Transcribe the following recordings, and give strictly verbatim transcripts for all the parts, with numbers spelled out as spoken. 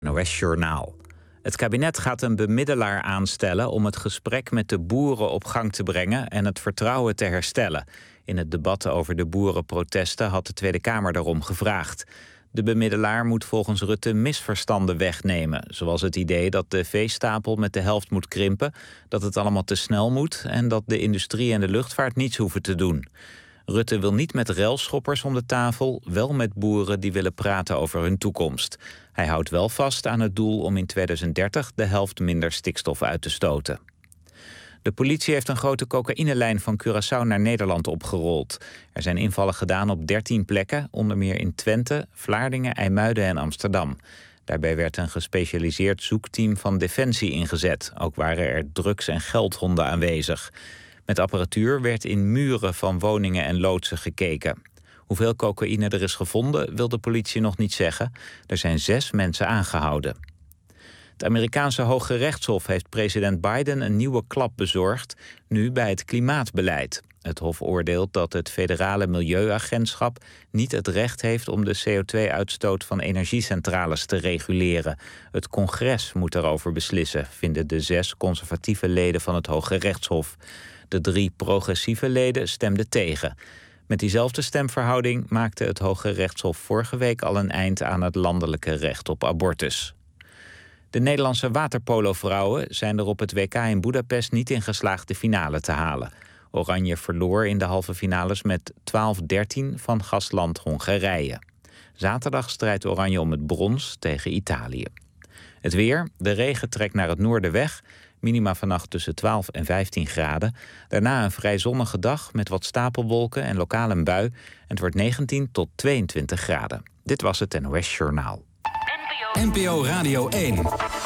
N O S-journaal. Het kabinet gaat een bemiddelaar aanstellen om het gesprek met de boeren op gang te brengen en het vertrouwen te herstellen. In het debat over de boerenprotesten had de Tweede Kamer daarom gevraagd. De bemiddelaar moet volgens Rutte misverstanden wegnemen, zoals het idee dat de veestapel met de helft moet krimpen, dat het allemaal te snel moet en dat de industrie en de luchtvaart niets hoeven te doen. Rutte wil niet met railschoppers om de tafel, wel met boeren die willen praten over hun toekomst. Hij houdt wel vast aan het doel om in tweeduizend dertig de helft minder stikstof uit te stoten. De politie heeft een grote cocaïnelijn van Curaçao naar Nederland opgerold. Er zijn invallen gedaan op dertien plekken, onder meer in Twente, Vlaardingen, IJmuiden en Amsterdam. Daarbij werd een gespecialiseerd zoekteam van Defensie ingezet. Ook waren er drugs- en geldhonden aanwezig. Met apparatuur werd in muren van woningen en loodsen gekeken. Hoeveel cocaïne er is gevonden, wil de politie nog niet zeggen. Er zijn zes mensen aangehouden. Het Amerikaanse Hoge Rechtshof heeft president Biden een nieuwe klap bezorgd, nu bij het klimaatbeleid. Het hof oordeelt dat het federale milieuagentschap niet het recht heeft om de C O twee uitstoot van energiecentrales te reguleren. Het congres moet daarover beslissen, vinden de zes conservatieve leden van het Hoge Rechtshof. De drie progressieve leden stemden tegen. Met diezelfde stemverhouding maakte het Hoge Rechtshof vorige week al een eind aan het landelijke recht op abortus. De Nederlandse waterpolo-vrouwen zijn er op het W K in Budapest niet in geslaagd de finale te halen. Oranje verloor in de halve finales met twaalf dertien van gastland Hongarije. Zaterdag strijdt Oranje om het brons tegen Italië. Het weer, de regen trekt naar het noorden weg. Minima vannacht tussen twaalf en vijftien graden. Daarna een vrij zonnige dag met wat stapelwolken en lokaal een bui. En het wordt negentien tot tweeëntwintig graden. Dit was het N O S-journaal. N P O Radio één.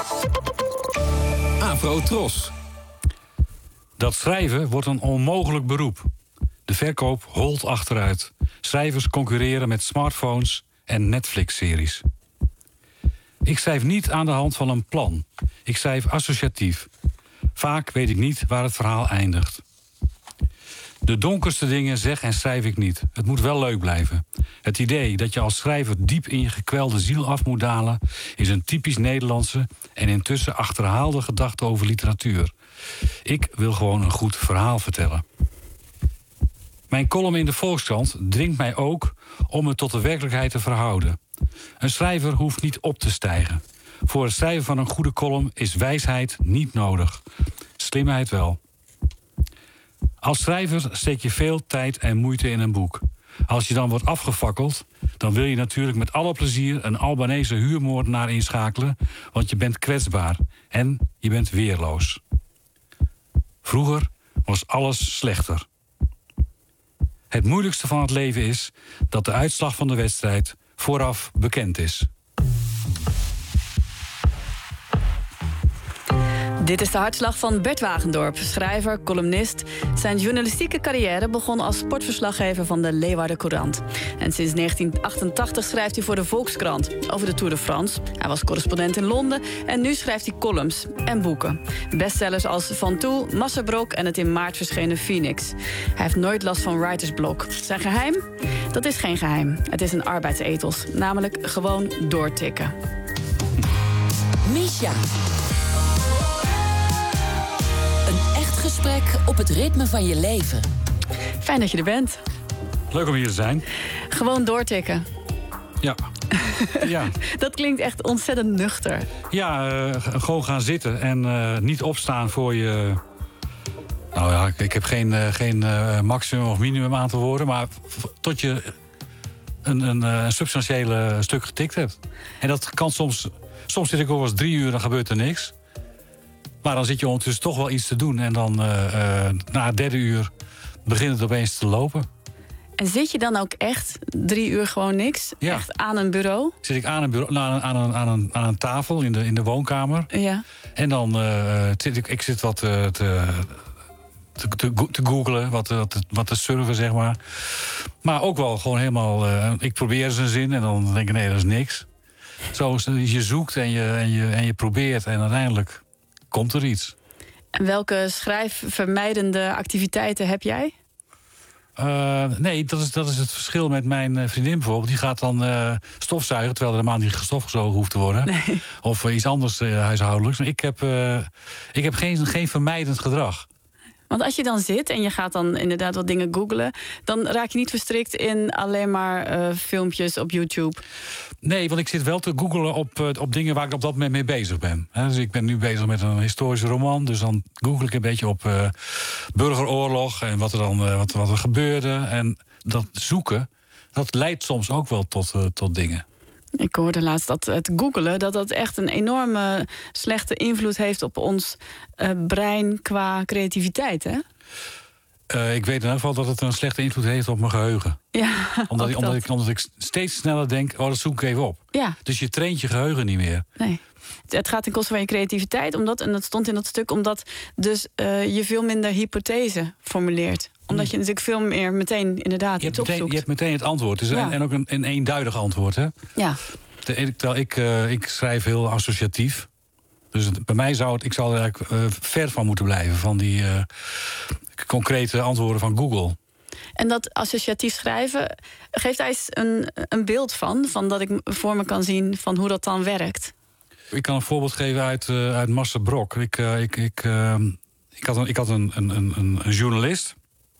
Afro Tros. Dat schrijven wordt een onmogelijk beroep. De verkoop holt achteruit. Schrijvers concurreren met smartphones en Netflix-series. Ik schrijf niet aan de hand van een plan. Ik schrijf associatief. Vaak weet ik niet waar het verhaal eindigt. De donkerste dingen zeg en schrijf ik niet. Het moet wel leuk blijven. Het idee dat je als schrijver diep in je gekwelde ziel af moet dalen is een typisch Nederlandse en intussen achterhaalde gedachte over literatuur. Ik wil gewoon een goed verhaal vertellen. Mijn column in de Volkskrant dwingt mij ook om me tot de werkelijkheid te verhouden. Een schrijver hoeft niet op te stijgen. Voor het schrijven van een goede column is wijsheid niet nodig. Slimheid wel. Als schrijver steek je veel tijd en moeite in een boek. Als je dan wordt afgefakkeld, dan wil je natuurlijk met alle plezier een Albanese huurmoordenaar inschakelen, want je bent kwetsbaar en je bent weerloos. Vroeger was alles slechter. Het moeilijkste van het leven is dat de uitslag van de wedstrijd vooraf bekend is. Dit is de hartslag van Bert Wagendorp, schrijver, columnist. Zijn journalistieke carrière begon als sportverslaggever van de Leeuwarden Courant. En sinds negentien achtentachtig schrijft hij voor de Volkskrant over de Tour de France. Hij was correspondent in Londen en nu schrijft hij columns en boeken. Bestsellers als Van Toe, Massabrok en het in maart verschenen Phoenix. Hij heeft nooit last van writersblok. Zijn geheim? Dat is geen geheim. Het is een arbeidsethos, namelijk gewoon doortikken. Misha. Een echt gesprek op het ritme van je leven. Fijn dat je er bent. Leuk om hier te zijn. Gewoon doortikken. Ja. ja. Dat klinkt echt ontzettend nuchter. Ja, uh, gewoon gaan zitten en uh, niet opstaan voor je... Nou ja, ik heb geen, uh, geen uh, maximum of minimum aantal woorden, maar tot je een, een, een substantiële stuk getikt hebt. En dat kan soms... Soms zit ik ook wel eens drie uur, dan gebeurt er niks. Maar dan zit je ondertussen toch wel iets te doen. En dan uh, uh, na het derde uur begint het opeens te lopen. En zit je dan ook echt drie uur gewoon niks? Ja. Echt aan een bureau? Zit ik aan een, bureau, nou, aan een, aan een, aan een tafel in de, in de woonkamer. Ja. En dan uh, zit ik, ik zit wat uh, te, te, te, te googlen, wat, wat, wat te surfen, zeg maar. Maar ook wel gewoon helemaal... Uh, ik probeer eens een zin en dan denk ik, nee, dat is niks. Zo, je zoekt en je, en, je, en je probeert en uiteindelijk komt er iets. En welke schrijfvermijdende activiteiten heb jij? Uh, nee, dat is, dat is het verschil met mijn uh, vriendin bijvoorbeeld. Die gaat dan uh, stofzuigen, terwijl er helemaal niet gestofgezogen hoeft te worden. Nee. Of uh, iets anders uh, huishoudelijks. Ik heb, uh, ik heb geen, geen vermijdend gedrag. Want als je dan zit en je gaat dan inderdaad wat dingen googlen, dan raak je niet verstrikt in alleen maar uh, filmpjes op YouTube. Nee, want ik zit wel te googlen op, uh, op dingen waar ik op dat moment mee bezig ben. He, dus ik ben nu bezig met een historische roman. Dus dan google ik een beetje op uh, burgeroorlog en wat er dan uh, wat, wat er gebeurde. En dat zoeken, dat leidt soms ook wel tot, uh, tot dingen. Ik hoorde laatst dat het googelen, dat dat echt een enorme slechte invloed heeft op ons uh, brein qua creativiteit, hè? Uh, ik weet in ieder geval dat het een slechte invloed heeft op mijn geheugen. Ja, omdat, ik, omdat, ik, omdat ik steeds sneller denk, oh, dat zoek ik even op. Ja. Dus je traint je geheugen niet meer. Nee. Het gaat ten koste van je creativiteit, omdat, en dat stond in dat stuk, omdat dus uh, je veel minder hypothese formuleert. Omdat je natuurlijk veel meer meteen inderdaad je iets hebt meteen, opzoekt. je hebt meteen het antwoord. Dus ja. en, en ook een, een eenduidig antwoord, hè? Ja. Terwijl ik, uh, ik schrijf heel associatief. Dus het, bij mij zou het, ik zou er eigenlijk uh, ver van moeten blijven, van die uh, concrete antwoorden van Google. En dat associatief schrijven, geeft daar eens een, een beeld van, van dat ik voor me kan zien van hoe dat dan werkt. Ik kan een voorbeeld geven uit, uh, uit Marcel Brok. Ik, uh, ik, ik, uh, ik had, een, ik had een, een, een, een journalist,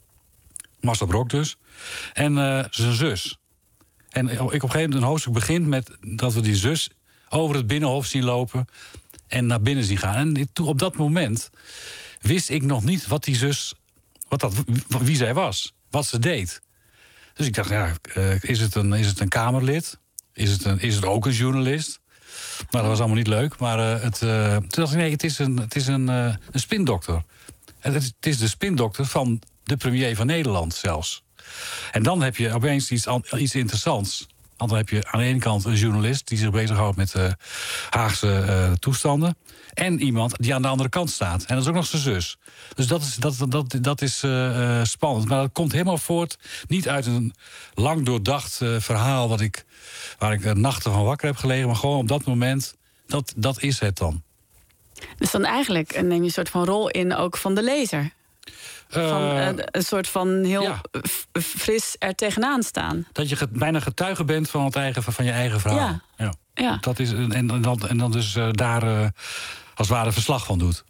Marcel Brok dus, en uh, zijn zus. En ik op een gegeven moment een hoofdstuk begint met dat we die zus over het Binnenhof zien lopen en naar binnen zien gaan. En toen, op dat moment wist ik nog niet wat die zus, wat dat, wie zij was, wat ze deed. Dus ik dacht, ja, uh, is, het een, is het een Kamerlid? Is het, een, is het ook een journalist? Nou, dat was allemaal niet leuk. Maar uh, het, uh, toen dacht ik, nee, het is een, het is een, uh, een spindokter. En het, is, het is de spindokter van de premier van Nederland zelfs. En dan heb je opeens iets, iets interessants. Want dan heb je aan de ene kant een journalist die zich bezighoudt met uh, Haagse uh, toestanden. En iemand die aan de andere kant staat. En dat is ook nog zijn zus. Dus dat is, dat, dat, dat is uh, spannend. Maar dat komt helemaal voort, niet uit een lang doordacht uh, verhaal wat ik, waar ik uh, nachten van wakker heb gelegen. Maar gewoon op dat moment, dat, dat is het dan. Dus dan eigenlijk neem je een soort van rol in ook van de lezer. Van, uh, een soort van heel ja. fris er tegenaan staan. Dat je bijna getuige bent van, het eigen, van je eigen verhaal. Ja. Ja. Ja. Dat is, en, en, dan, en dan dus uh, daar uh, als het ware verslag van doet.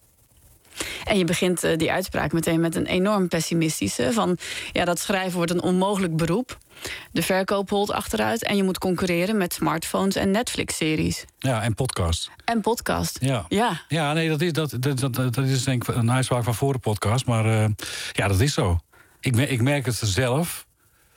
En je begint uh, die uitspraak meteen met een enorm pessimistische. Van, ja, dat schrijven wordt een onmogelijk beroep. De verkoop holt achteruit en je moet concurreren met smartphones en Netflix-series. Ja, en podcast. En podcast. Ja, ja. ja nee, dat is, dat, dat, dat, dat is denk ik een uitspraak van voor de podcast. Maar uh, ja, dat is zo. Ik, ik merk het zelf.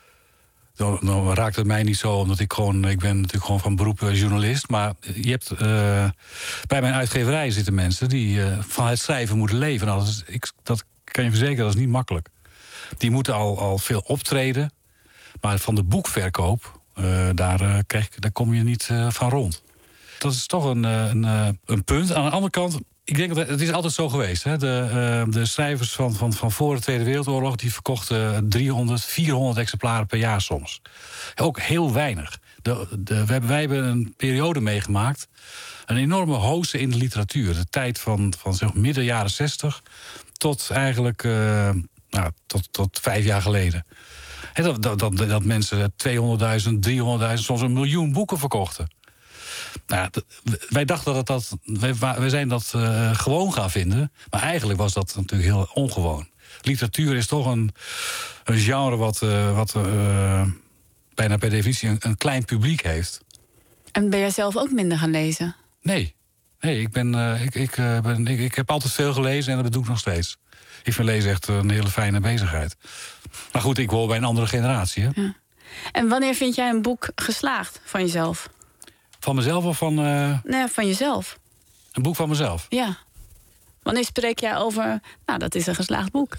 Dan, dan raakt het mij niet zo, omdat ik gewoon... Ik ben natuurlijk gewoon van beroep journalist. Maar je hebt... Uh, bij mijn uitgeverij zitten mensen die uh, van het schrijven moeten leven. Nou, dat, is, ik, dat kan je verzekeren, dat is niet makkelijk. Die moeten al, al veel optreden. Maar van de boekverkoop, uh, daar, uh, krijg, daar kom je niet uh, van rond. Dat is toch een, een, een punt. Aan de andere kant, ik denk dat het is altijd zo geweest. Hè? De, uh, de schrijvers van, van, van voor de Tweede Wereldoorlog die verkochten driehonderd, vierhonderd exemplaren per jaar soms. Ook heel weinig. De, de, we hebben, wij hebben een periode meegemaakt. Een enorme hoogte in de literatuur. De tijd van, van zeg, midden jaren zestig tot eigenlijk uh, nou, tot, tot vijf jaar geleden. En dat, dat, dat, dat mensen tweehonderdduizend, driehonderdduizend, soms een miljoen boeken verkochten. Nou, wij dachten dat dat... Wij, wij zijn dat uh, gewoon gaan vinden. Maar eigenlijk was dat natuurlijk heel ongewoon. Literatuur is toch een, een genre wat, uh, wat uh, bijna per definitie een, een klein publiek heeft. En ben jij zelf ook minder gaan lezen? Nee. Nee, ik, ben, uh, ik, ik, uh, ben, ik, ik heb altijd veel gelezen en dat doe ik nog steeds. Ik vind lezen echt een hele fijne bezigheid. Maar goed, ik hoor bij een andere generatie. Hè? Ja. En wanneer vind jij een boek geslaagd van jezelf? Van mezelf of van... Uh... Nee, van jezelf. Een boek van mezelf? Ja. Wanneer spreek jij over... Nou, dat is een geslaagd boek.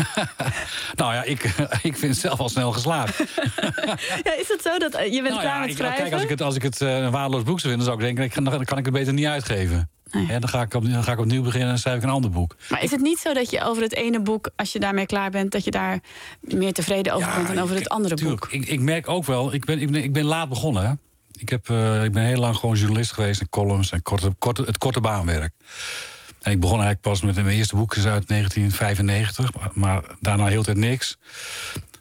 Nou ja, ik, ik vind het zelf al snel geslaagd. Ja, is het zo dat uh, je bent nou klaar ja, met ik, schrijven? Kijk, als ik het, als ik het uh, een waardeloos boek zou vinden... dan zou ik denken, dan kan ik het beter niet uitgeven. Nee. Ja, dan, ga ik op, dan ga ik opnieuw beginnen en schrijf ik een ander boek. Maar is het niet zo dat je over het ene boek, als je daarmee klaar bent... dat je daar meer tevreden over ja, bent dan over ik, het andere tuurlijk, boek? Ik, ik merk ook wel, ik ben, ik ben, ik ben laat begonnen. Hè. Ik, heb, uh, ik ben heel lang gewoon journalist geweest... en columns en korte, korte, het korte baanwerk. En ik begon eigenlijk pas met mijn eerste boek uit negentien vijfennegentig... maar, maar daarna heel tijd niks.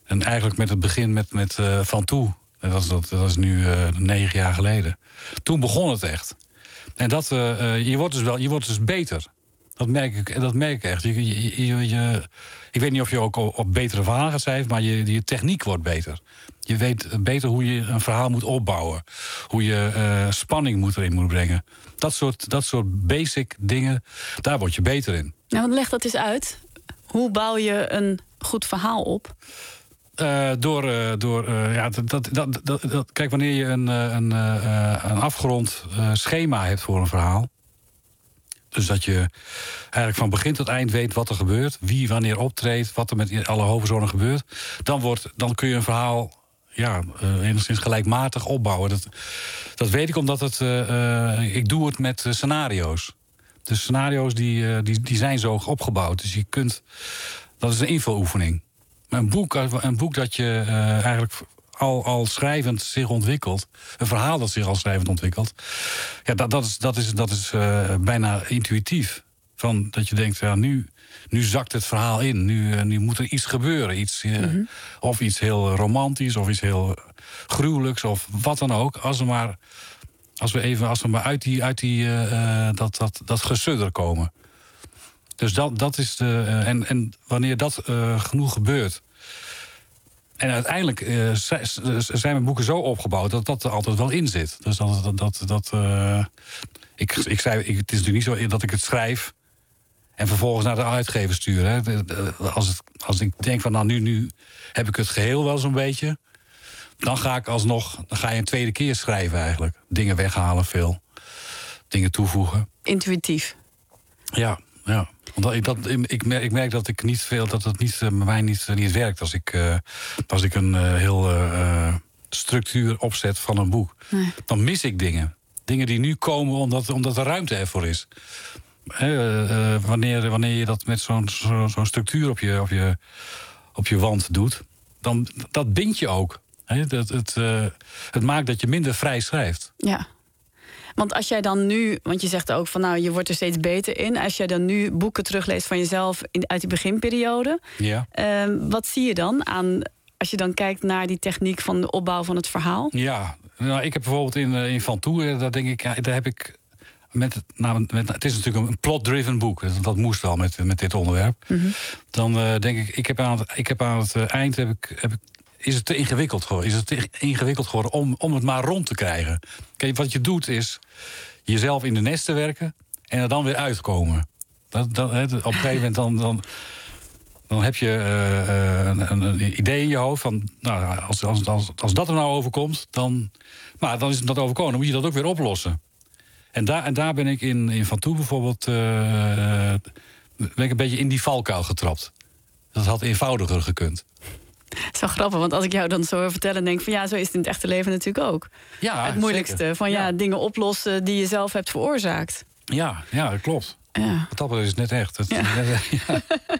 En eigenlijk met het begin met, met uh, Van Toe. Dat was, dat, dat was nu uh, negen jaar geleden. Toen begon het echt. En dat, uh, uh, je wordt dus wel, je wordt dus beter. Dat merk ik, dat merk ik echt. Je, je, je, je, ik weet niet of je ook op betere verhalen gaat schrijven, maar je, je techniek wordt beter. Je weet beter hoe je een verhaal moet opbouwen. Hoe je uh, spanning moet erin moet brengen. Dat soort, dat soort basic dingen, daar word je beter in. Nou, leg dat eens uit. Hoe bouw je een goed verhaal op? Uh, door, uh, door uh, ja, dat, dat, dat, dat, dat, kijk, wanneer je een, een, uh, een afgerond uh, schema hebt voor een verhaal. Dus dat je eigenlijk van begin tot eind weet wat er gebeurt. Wie wanneer optreedt, wat er met alle hoofdpersonen gebeurt. Dan, wordt, dan kun je een verhaal ja, uh, enigszins gelijkmatig opbouwen. Dat, dat weet ik omdat het, uh, uh, ik doe het met uh, scenario's. De scenario's die, uh, die, die zijn zo opgebouwd. Dus je kunt, dat is een invuloefening. Een boek, een boek dat je uh, eigenlijk al, al schrijvend zich ontwikkelt. Een verhaal dat zich al schrijvend ontwikkelt. Ja, dat, dat is, dat is, dat is uh, bijna intuïtief. Van dat je denkt, ja, nu, nu zakt het verhaal in. Nu, uh, nu moet er iets gebeuren. Iets, uh, mm-hmm. Of iets heel romantisch, of iets heel gruwelijks, of wat dan ook. Als we maar, als we even, als we maar uit, die, uit die, uh, dat, dat, dat gesudder komen. Dus dat, dat is de. Uh, en, en wanneer dat uh, genoeg gebeurt. En uiteindelijk uh, zijn mijn boeken zo opgebouwd dat dat er altijd wel in zit. Dus dat. dat, dat, dat uh, ik, ik zei, ik, het is natuurlijk niet zo dat ik het schrijf en vervolgens naar de uitgever stuur. Hè. Als, het, als ik denk van nou, nu, nu heb ik het geheel wel zo'n beetje. Dan ga ik alsnog. Dan ga je een tweede keer schrijven eigenlijk. Dingen weghalen, veel. Dingen toevoegen. Intuïtief. Ja. Ja, want ik, dat, ik, merk, ik merk dat ik niet veel, dat het niet, bij mij niet, niet werkt als ik, uh, als ik een uh, heel uh, structuur opzet van een boek. Nee. Dan mis ik dingen. Dingen die nu komen omdat, omdat er ruimte ervoor is. Uh, uh, wanneer, wanneer je dat met zo'n zo, zo'n structuur op je, op, je, op je wand doet, dan dat bindt je ook. He, dat, het, uh, het maakt dat je minder vrij schrijft. Ja. Want als jij dan nu, want je zegt ook van nou, je wordt er steeds beter in. Als jij dan nu boeken terugleest van jezelf in, uit die beginperiode. Ja. Uh, wat zie je dan aan, als je dan kijkt naar die techniek van de opbouw van het verhaal? Ja, nou, ik heb bijvoorbeeld in, in Van Toe, daar denk ik, ja, daar heb ik met, nou, met, het is natuurlijk een plot-driven boek. Dat, dat moest al met, met dit onderwerp. Mm-hmm. Dan uh, denk ik, ik heb aan het, ik heb aan het uh, eind heb ik, heb ik is het te ingewikkeld geworden? Is het te ingewikkeld geworden om, om het maar rond te krijgen? Kijk, wat je doet is jezelf in de nest te werken en er dan weer uitkomen. Dat, dat, he, op een gegeven moment dan, dan, dan heb je uh, een, een idee in je hoofd van, nou, als, als, als, als dat er nou overkomt, dan, maar dan is het dat overkomen. Dan moet je dat ook weer oplossen. En daar, en daar ben ik in, in Van Toe bijvoorbeeld uh, ben ik een beetje in die valkuil getrapt. Dat had eenvoudiger gekund. Het is wel grappig, want als ik jou dan zo wil vertellen, denk ik van ja, zo is het in het echte leven natuurlijk ook. Ja, het moeilijkste zeker. Van ja, ja, dingen oplossen die je zelf hebt veroorzaakt. Ja, ja, dat klopt. Ja. Wat dat is net echt. Het, ja. Ja.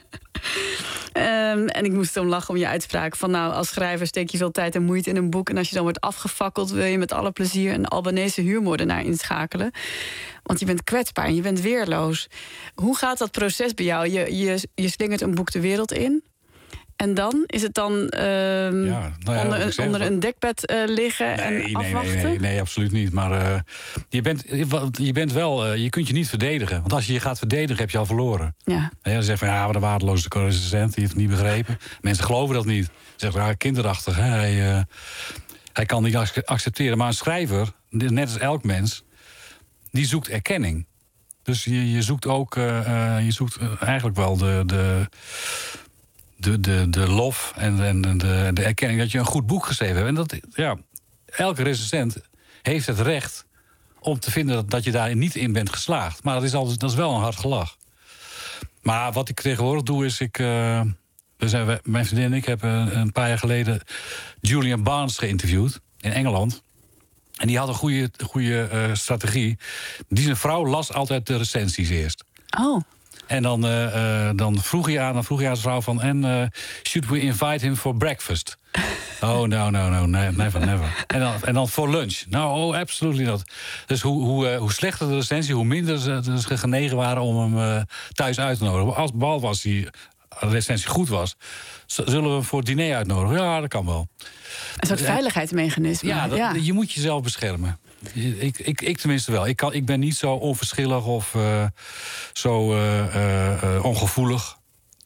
um, en ik moest erom lachen om je uitspraak van nou, als schrijver steek je veel tijd en moeite in een boek en als je dan wordt afgefakkeld, wil je met alle plezier een Albanese huurmoordenaar inschakelen. Want je bent kwetsbaar en je bent weerloos. Hoe gaat dat proces bij jou? Je, je, je slingert een boek de wereld in. En dan? Is het dan uh, ja, nou ja, onder, een, onder een dekbed uh, liggen nee, en nee, afwachten? Nee, nee, nee, absoluut niet. Maar uh, je, bent, je bent wel, uh, je kunt je niet verdedigen. Want als je je gaat verdedigen, heb je al verloren. Ja. En dan zeg je van ja, wat een waardeloze recensent, die heeft het niet begrepen. Mensen geloven dat niet. Ze zeggen, ja, kinderachtig. Hè? Hij, uh, hij kan niet accepteren. Maar een schrijver, net als elk mens, die zoekt erkenning. Dus je, je zoekt ook, uh, uh, je zoekt uh, eigenlijk wel de... de De, de, de lof en, en de, de erkenning dat je een goed boek geschreven hebt. En dat, ja, elke recensent heeft het recht om te vinden dat, dat je daar niet in bent geslaagd. Maar dat is, altijd, dat is wel een hard gelach. Maar wat ik tegenwoordig doe is, ik, uh, we zijn, mijn vriendin en ik hebben een paar jaar geleden Julian Barnes geïnterviewd in Engeland. En die had een goede, goede uh, strategie. Die zijn vrouw las altijd de recensies eerst. Oh. En dan, uh, uh, dan vroeg je aan, dan vroeg je aan zijn vrouw van, en uh, should we invite him for breakfast? Oh, no, no, no, never, never. En dan, en dan voor lunch? Nou, oh, absolutely not. Dus hoe, hoe, uh, hoe slechter de recensie, hoe minder ze, ze genegen waren om hem uh, thuis uit te nodigen. Als, behalve als hij de recensie goed was, zullen we hem voor het diner uitnodigen? Ja, dat kan wel. Een soort veiligheidsmechanisme. Ja, dat, ja. je moet jezelf beschermen. Ik, ik, ik tenminste wel. Ik, kan, ik ben niet zo onverschillig of uh, zo uh, uh, uh, ongevoelig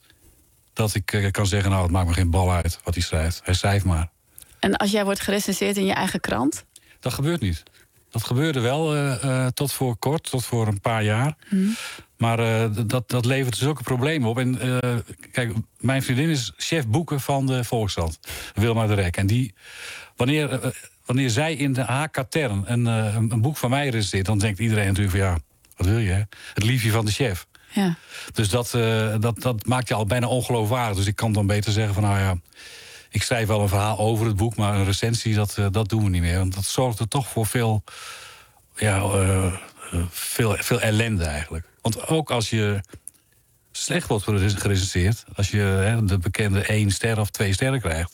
dat ik uh, kan zeggen, nou, het maakt me geen bal uit wat hij schrijft. Hij schrijft maar. En als jij wordt gerecenseerd in je eigen krant? Dat gebeurt niet. Dat gebeurde wel uh, uh, tot voor kort, tot voor een paar jaar. Hmm. Maar uh, dat, dat levert zulke problemen op. En uh, kijk, mijn vriendin is chef boeken van de Volkskrant, Wilma de Rek. En die, wanneer, uh, wanneer zij in de H K-Tern een, uh, een boek van mij recenseert, dan denkt iedereen natuurlijk van ja, wat wil je, hè? Het liefje van de chef. Ja. Dus dat, uh, dat, dat maakt je al bijna ongeloofwaardig. Dus ik kan dan beter zeggen van nou ja, ik schrijf wel een verhaal over het boek, maar een recensie, dat, uh, dat doen we niet meer. Want dat zorgt er toch voor veel, ja, uh, uh, veel, veel ellende eigenlijk. Want ook als je slecht wordt gerecenseerd, als je hè, de bekende één ster of twee sterren krijgt,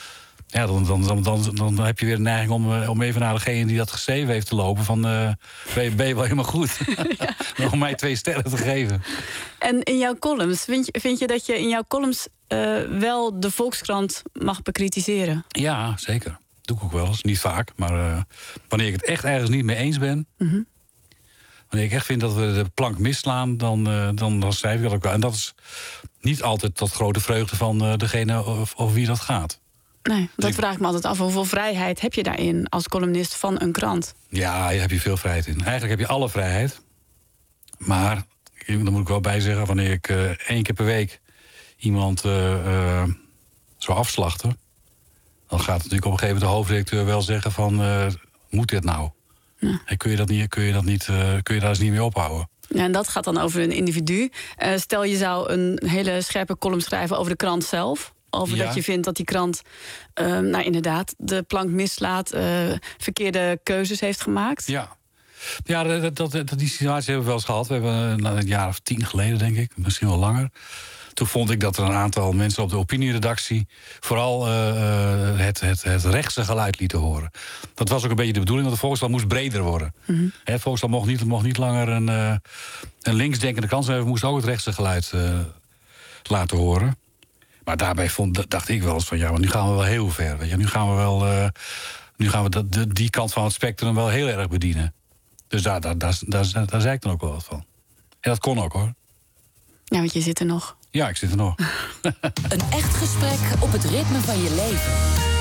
ja, dan, dan, dan, dan, dan heb je weer de neiging om, om even naar degene die dat geschreven heeft te lopen. Van, uh, ben, je, ben je wel helemaal goed? Ja. Om mij twee sterren te geven. En in jouw columns, vind je, vind je dat je in jouw columns uh, wel de Volkskrant mag bekritiseren? Ja, zeker. Doe ik ook wel eens. Niet vaak, maar uh, wanneer ik het echt ergens niet mee eens ben, mm-hmm. wanneer ik echt vind dat we de plank misslaan, dan, uh, dan, dan schrijf ik dat ook wel. En dat is niet altijd tot grote vreugde van uh, degene over, over wie dat gaat. Nee, dat vraag ik me altijd af. Hoeveel vrijheid heb je daarin als columnist van een krant? Ja, daar heb je veel vrijheid in. Eigenlijk heb je alle vrijheid. Maar, daar moet ik wel bij zeggen, wanneer ik uh, één keer per week iemand uh, uh, zou afslachten, dan gaat natuurlijk op een gegeven moment de hoofdredacteur wel zeggen van, uh, moet dit nou? Ja. En kun je dat niet, kun je dat niet, uh, kun je daar eens niet mee ophouden? Ja, en dat gaat dan over een individu. Uh, stel je zou een hele scherpe column schrijven over de krant zelf. Over ja. dat je vindt dat die krant, uh, nou inderdaad, de plank mislaat, uh, verkeerde keuzes heeft gemaakt. Ja, ja dat, dat, dat, die situatie hebben we wel eens gehad. We hebben uh, een jaar of tien geleden, denk ik, misschien wel langer. Toen vond ik dat er een aantal mensen op de opinieredactie vooral uh, het, het, het rechtse geluid lieten horen. Dat was ook een beetje de bedoeling, want de Volkskrant moest breder worden. Mm-hmm. De Volkskrant mocht niet, mocht niet langer een, uh, een linksdenkende krant zijn, we moesten ook het rechtse geluid uh, laten horen. Maar daarbij vond, dacht ik wel eens van, ja, maar nu gaan we wel heel ver. Weet je? Nu gaan we wel, uh, nu gaan we dat, de, die kant van het spectrum wel heel erg bedienen. Dus daar, daar, daar, daar, daar zei ik dan ook wel wat van. En dat kon ook, hoor. Ja, want je zit er nog. Ja, ik zit er nog. Een echt gesprek op het ritme van je leven.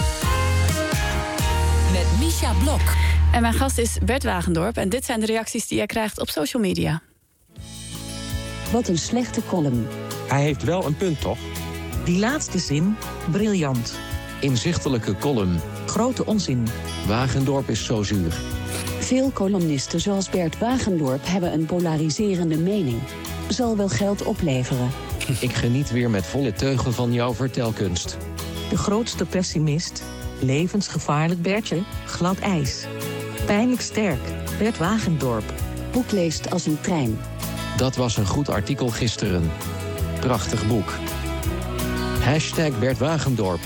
Met Misha Blok. En mijn gast is Bert Wagendorp. En dit zijn de reacties die hij krijgt op social media. Wat een slechte column. Hij heeft wel een punt, toch? Die laatste zin, briljant. Inzichtelijke column. Grote onzin. Wagendorp is zo zuur. Veel columnisten zoals Bert Wagendorp hebben een polariserende mening. Zal wel geld opleveren. Ik geniet weer met volle teugen van jouw vertelkunst. De grootste pessimist. Levensgevaarlijk Bertje, glad ijs. Pijnlijk sterk, Bert Wagendorp. Boek leest als een trein. Dat was een goed artikel gisteren. Prachtig boek. Hashtag Bert Wagendorp.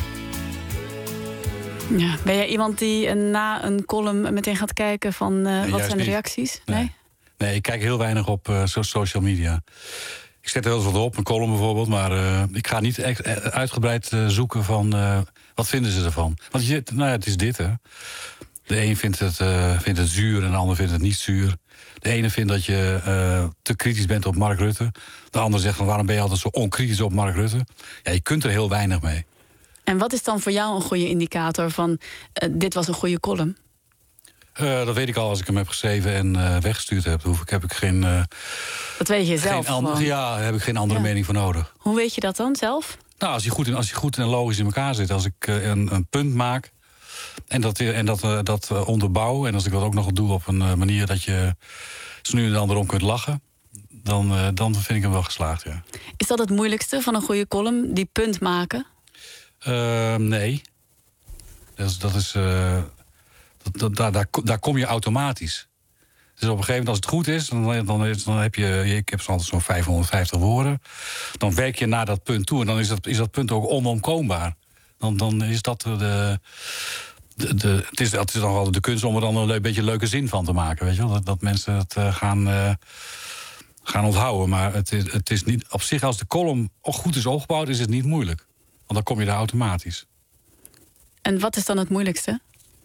Ja, ben jij iemand die na een column meteen gaat kijken van uh, nee, wat zijn de niet. reacties? Nee. nee? Nee, ik kijk heel weinig op uh, social media. Ik zet er wel eens wat op, een column bijvoorbeeld, maar uh, ik ga niet echt uitgebreid uh, zoeken van uh, wat vinden ze ervan. Want je, nou ja, het is dit, hè. De een vindt het, uh, vindt het zuur en de ander vindt het niet zuur. De ene vindt dat je uh, te kritisch bent op Mark Rutte. De ander zegt van waarom ben je altijd zo onkritisch op Mark Rutte? Ja, je kunt er heel weinig mee. En wat is dan voor jou een goede indicator van uh, dit was een goede column? Uh, dat weet ik al als ik hem heb geschreven en uh, weggestuurd heb. Dan hoef ik, heb ik geen. Uh, dat weet je zelf. Geen andere, ja, daar heb ik geen andere ja. mening voor nodig. Hoe weet je dat dan zelf? Nou, als je goed, als je goed en logisch in elkaar zit. Als ik uh, een, een punt maak en dat, en dat, uh, dat uh, onderbouw. En als ik dat ook nog doe op een uh, manier dat je zo nu en dan erom kunt lachen. Dan, uh, dan vind ik hem wel geslaagd, ja. Is dat het moeilijkste van een goede column? Die punt maken? Uh, nee. Dat is. Dat is uh, dat, dat, daar, daar, daar kom je automatisch. Dus op een gegeven moment, als het goed is, dan, dan, is, dan heb je. Ik heb altijd zo'n vijfhonderdvijftig woorden. Dan werk je naar dat punt toe. En dan is dat, is dat punt ook onomkoombaar. Dan, dan is dat de. de, de het, is, het is dan wel de kunst om er dan een le- beetje leuke zin van te maken. Weet je wel? Dat, dat mensen het uh, gaan. Uh, gaan onthouden. Maar het is, het is niet, op zich, als de column goed is opgebouwd, is het niet moeilijk. Want dan kom je daar automatisch. En wat is dan het moeilijkste?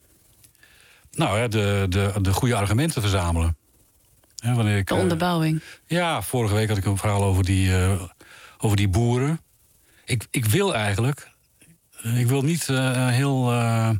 Nou ja, de, de, de goede argumenten verzamelen. Ja, wanneer ik, de onderbouwing. Uh, ja, vorige week had ik een verhaal over die, uh, over die boeren. Ik, ik wil eigenlijk... Ik wil niet uh, heel uh,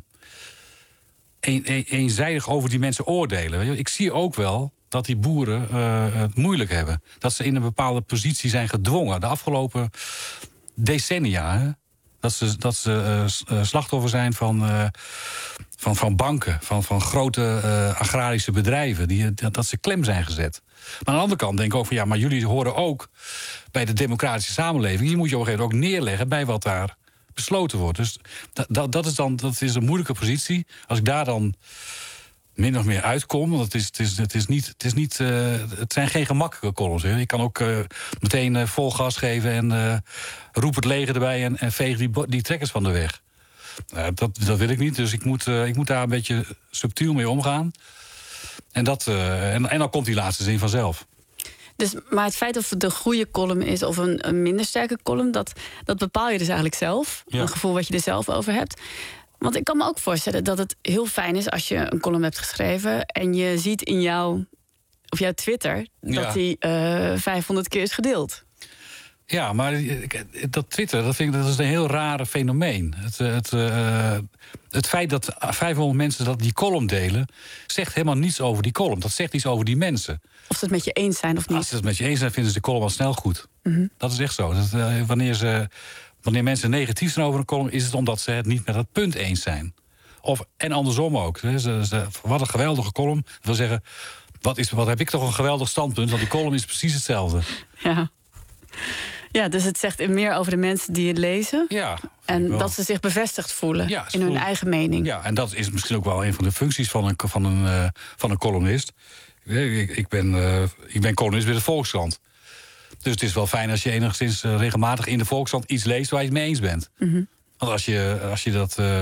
een, een, eenzijdig over die mensen oordelen. Ik zie ook wel dat die boeren uh, het moeilijk hebben. Dat ze in een bepaalde positie zijn gedwongen. De afgelopen decennia... Hè, dat ze, dat ze uh, slachtoffer zijn van, uh, van, van banken, van, van grote uh, agrarische bedrijven. Die, dat, dat ze klem zijn gezet. Maar aan de andere kant denk ik ook van ja, maar jullie horen ook bij de democratische samenleving. Die moet je op een gegeven moment ook neerleggen bij wat daar besloten wordt. Dus dat, dat, dat, is dan, dat is een moeilijke positie. Als ik daar dan min of meer uitkom, want het, is, het, is, het, is niet, het, is niet, uh, het zijn geen gemakkelijke columns. Hè. Je kan ook uh, meteen uh, vol gas geven en uh, roep het leger erbij en, en veeg die, die trekkers van de weg. Uh, dat, dat wil ik niet, dus ik moet, uh, ik moet daar een beetje subtiel mee omgaan. En, dat, uh, en, en dan komt die laatste zin vanzelf. Dus, maar het feit of het een goede column is of een, een minder sterke column, dat, dat bepaal je dus eigenlijk zelf. Ja. Een gevoel wat je er zelf over hebt. Want ik kan me ook voorstellen dat het heel fijn is als je een column hebt geschreven en je ziet in jouw, of jouw Twitter dat ja. die uh, vijfhonderd keer is gedeeld. Ja, maar dat Twitter, dat vind ik dat is een heel rare fenomeen. Het, het, uh, het feit dat vijfhonderd mensen dat die column delen, zegt helemaal niets over die column. Dat zegt iets over die mensen. Of ze het met je eens zijn of niet. Als ze het met je eens zijn, vinden ze de column al snel goed. Mm-hmm. Dat is echt zo. Dat, uh, wanneer, ze, wanneer mensen negatief zijn over een column, is het omdat ze het niet met dat punt eens zijn. Of, en andersom ook. Ze, ze, wat een geweldige column. Dat wil zeggen, wat, is, wat heb ik toch een geweldig standpunt, want die column is precies hetzelfde. Ja. Ja, dus het zegt meer over de mensen die het lezen. Ja, en dat ze zich bevestigd voelen ja, in hun voelen, eigen mening. Ja, en dat is misschien ook wel een van de functies van een, van een, uh, van een columnist. Ik, ik, ben, uh, ik ben columnist bij de Volkskrant. Dus het is wel fijn als je enigszins uh, regelmatig in de Volkskrant iets leest waar je het mee eens bent. Mm-hmm. Want als je, als je dat uh,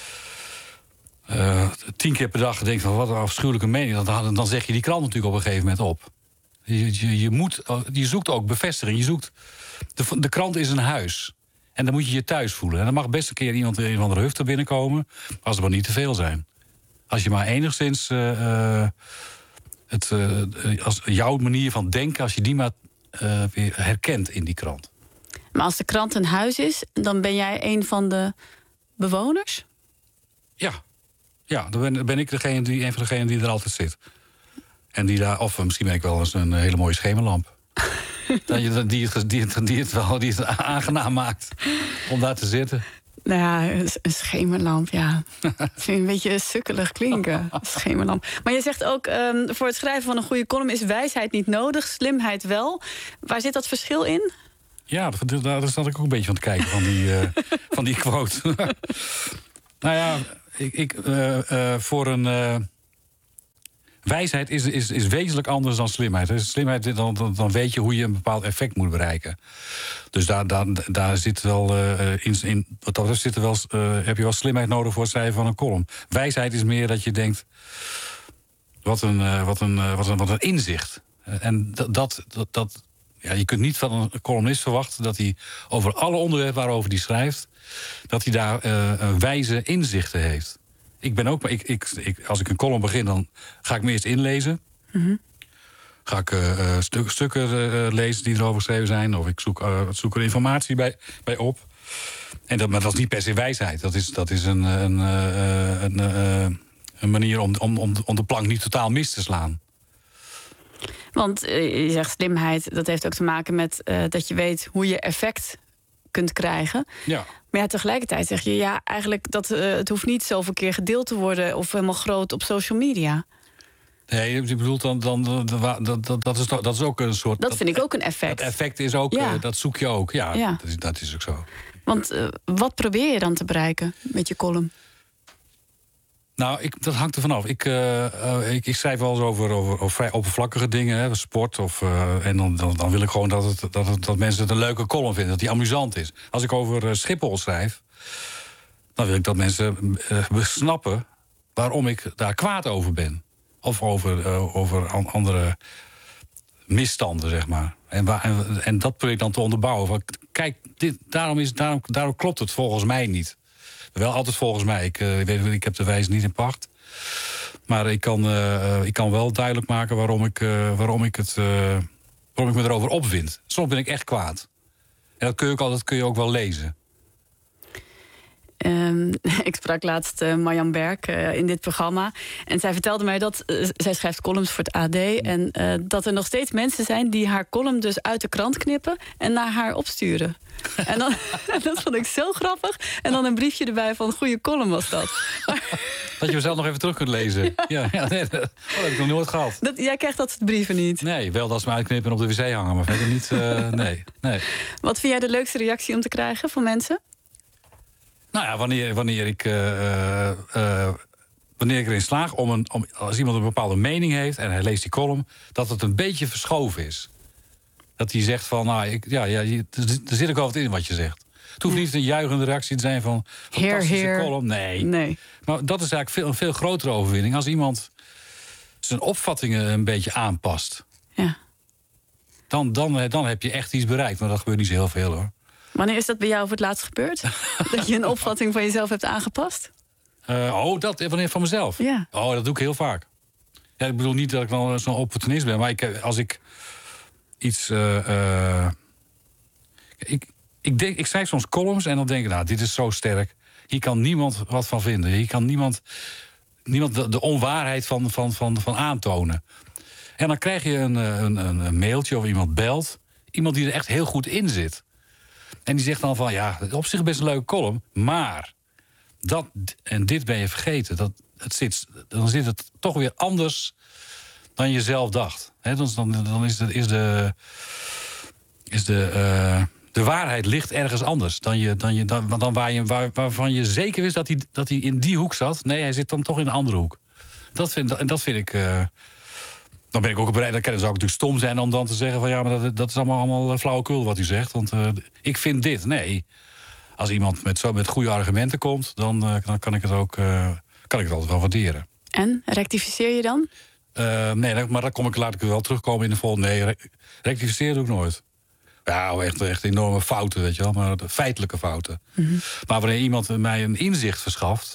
uh, tien keer per dag denkt van wat een afschuwelijke mening, dan, dan zeg je die krant natuurlijk op een gegeven moment op. Je, je, je, moet, je zoekt ook bevestiging. Je zoekt, de, de krant is een huis. En dan moet je je thuis voelen. En dan mag best een keer iemand in een of andere hufte binnenkomen, als er maar niet te veel zijn. Als je maar enigszins uh, uh, het, uh, als jouw manier van denken, als je die maar uh, weer herkent in die krant. Maar als de krant een huis is, dan ben jij een van de bewoners? Ja, ja dan ben, ben ik degene die, een van degenen die er altijd zit. En die daar, of misschien ben ik wel eens een hele mooie schemerlamp. die, het, die, het, die, het, die, het wel, die het aangenaam maakt om daar te zitten. Nou ja, een schemerlamp, ja. Dat vind ik een beetje sukkelig klinken, schemerlamp. Maar je zegt ook, um, voor het schrijven van een goede column is wijsheid niet nodig, slimheid wel. Waar zit dat verschil in? Ja, daar zat ik ook een beetje van te kijken, van die, uh, van die quote. Nou ja, ik, ik, uh, uh, voor een... Uh, wijsheid is, is, is wezenlijk anders dan slimheid. Dus slimheid, dan, dan, dan weet je hoe je een bepaald effect moet bereiken. Dus daar, daar, daar zit wel uh, in, in. Wat dat zit er wel, uh, heb je wel slimheid nodig voor het schrijven van een column. Wijsheid is meer dat je denkt. Wat een, uh, wat een, uh, wat een, wat een inzicht. Uh, en dat, dat, dat, dat. Ja, je kunt niet van een columnist verwachten dat hij over alle onderwerpen waarover hij schrijft, dat hij daar uh, wijze inzichten heeft. Ik ben ook, maar ik, ik, ik, als ik een column begin, dan ga ik me eerst inlezen. Mm-hmm. Ga ik uh, stuk, stukken uh, lezen die erover geschreven zijn. Of ik zoek, uh, zoek er informatie bij, bij op. En dat, maar dat is niet per se wijsheid. Dat is, dat is een, een, uh, een, uh, een manier om, om, om, om de plank niet totaal mis te slaan. Want uh, je zegt slimheid, dat heeft ook te maken met uh, dat je weet hoe je effect kunt krijgen. Ja. Maar ja, tegelijkertijd zeg je, ja, eigenlijk dat uh, het hoeft niet zoveel keer gedeeld te worden of helemaal groot op social media. Nee, je bedoelt dan, dan dat, dat, dat, is, dat is ook een soort. Dat vind ik ook een effect. Dat effect is ook, ja. uh, dat zoek je ook. Ja, ja. Dat, is, dat is ook zo. Want uh, wat probeer je dan te bereiken met je column? Nou, ik, dat hangt er vanaf. Ik, uh, uh, ik, ik schrijf wel eens over, over, over vrij oppervlakkige dingen, hè, sport. Of, uh, en dan, dan, dan wil ik gewoon dat, het, dat, het, dat mensen het een leuke column vinden, dat die amusant is. Als ik over uh, Schiphol schrijf, dan wil ik dat mensen uh, snappen waarom ik daar kwaad over ben. Of over, uh, over an, andere misstanden, zeg maar. En, waar, en, en dat probeer ik dan te onderbouwen. Van, kijk, dit, daarom, is, daarom, daarom klopt het volgens mij niet. Wel altijd volgens mij. Ik, uh, ik, weet, ik heb de wijze niet in pacht. Maar ik kan, uh, ik kan wel duidelijk maken waarom ik, uh, waarom ik, het, uh, waarom ik me erover opwind. Soms ben ik echt kwaad. En dat kun je ook, dat kun je ook wel lezen. Um, ik sprak laatst uh, Marjan Berk uh, in dit programma. En zij vertelde mij dat... Uh, zij schrijft columns voor het A D. En uh, dat er nog steeds mensen zijn die haar column dus uit de krant knippen en naar haar opsturen. En dan, dat vond ik zo grappig. En dan een briefje erbij van goede column was dat. Dat je zelf nog even terug kunt lezen. Ja, ja, ja nee, dat heb ik nog nooit gehad. Dat, jij krijgt dat soort brieven niet? Nee, wel dat ze me uitknippen en op de wc hangen. Maar verder niet, uh, nee, nee. Wat vind jij de leukste reactie om te krijgen van mensen? Nou ja, wanneer, wanneer, ik, uh, uh, wanneer ik erin slaag om, een, om als iemand een bepaalde mening heeft en hij leest die column, dat het een beetje verschoven is. Dat hij zegt van, nou, ik, ja, ja, er zit ook wel wat in wat je zegt. Het hoeft niet een juichende reactie te zijn van fantastische heer, heer. column. Nee. nee. Maar dat is eigenlijk veel, een veel grotere overwinning als iemand zijn opvattingen een beetje aanpast. Ja. Dan, dan, dan heb je echt iets bereikt. Maar dat gebeurt niet zo heel veel, hoor. Wanneer is dat bij jou voor het laatst gebeurd? Dat je een opvatting van jezelf hebt aangepast? Uh, oh, dat wanneer van mezelf? Ja. Oh, dat doe ik heel vaak. Ja, ik bedoel niet dat ik dan zo'n opportunist ben, maar ik, als ik iets. Uh, uh, ik, ik, denk, ik schrijf soms columns en dan denk ik, nou, dit is zo sterk. Hier kan niemand wat van vinden. Hier kan niemand, niemand de, de onwaarheid van, van, van, van aantonen. En dan krijg je een, een, een mailtje of iemand belt. Iemand die er echt heel goed in zit. En die zegt dan van, ja, op zich best een leuke column, maar dat en dit ben je vergeten. Dat, het zit, dan zit het toch weer anders dan je zelf dacht. He, dan dan, dan is, de, is, de, is de, uh, de waarheid ligt ergens anders dan, je, dan, je, dan, dan waar je, waar, waarvan je zeker wist dat hij, dat hij in die hoek zat. Nee, hij zit dan toch in een andere hoek. Dat vind, en dat vind ik... Uh, Dan ben ik ook bereid, dan zou ik natuurlijk stom zijn om dan te zeggen van ja, maar dat, dat is allemaal, allemaal flauwekul wat u zegt. Want uh, ik vind dit. Nee, als iemand met, zo, met goede argumenten komt, dan, uh, dan kan ik het ook uh, kan ik het altijd wel waarderen. En rectificeer je dan? Uh, nee, maar dan kom ik, laat ik wel terugkomen in de volgende. Nee, re rectificeren doe ik nooit. Ja, echt, echt enorme fouten, weet je wel, maar de feitelijke fouten. Mm-hmm. Maar wanneer iemand mij een inzicht verschaft.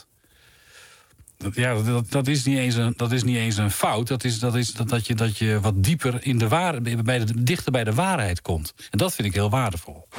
Ja, dat, dat, is niet eens een, dat is niet eens een fout. Dat is, dat is dat, dat, je, dat je wat dieper in de waarheid, bij de, dichter bij de waarheid komt. En dat vind ik heel waardevol.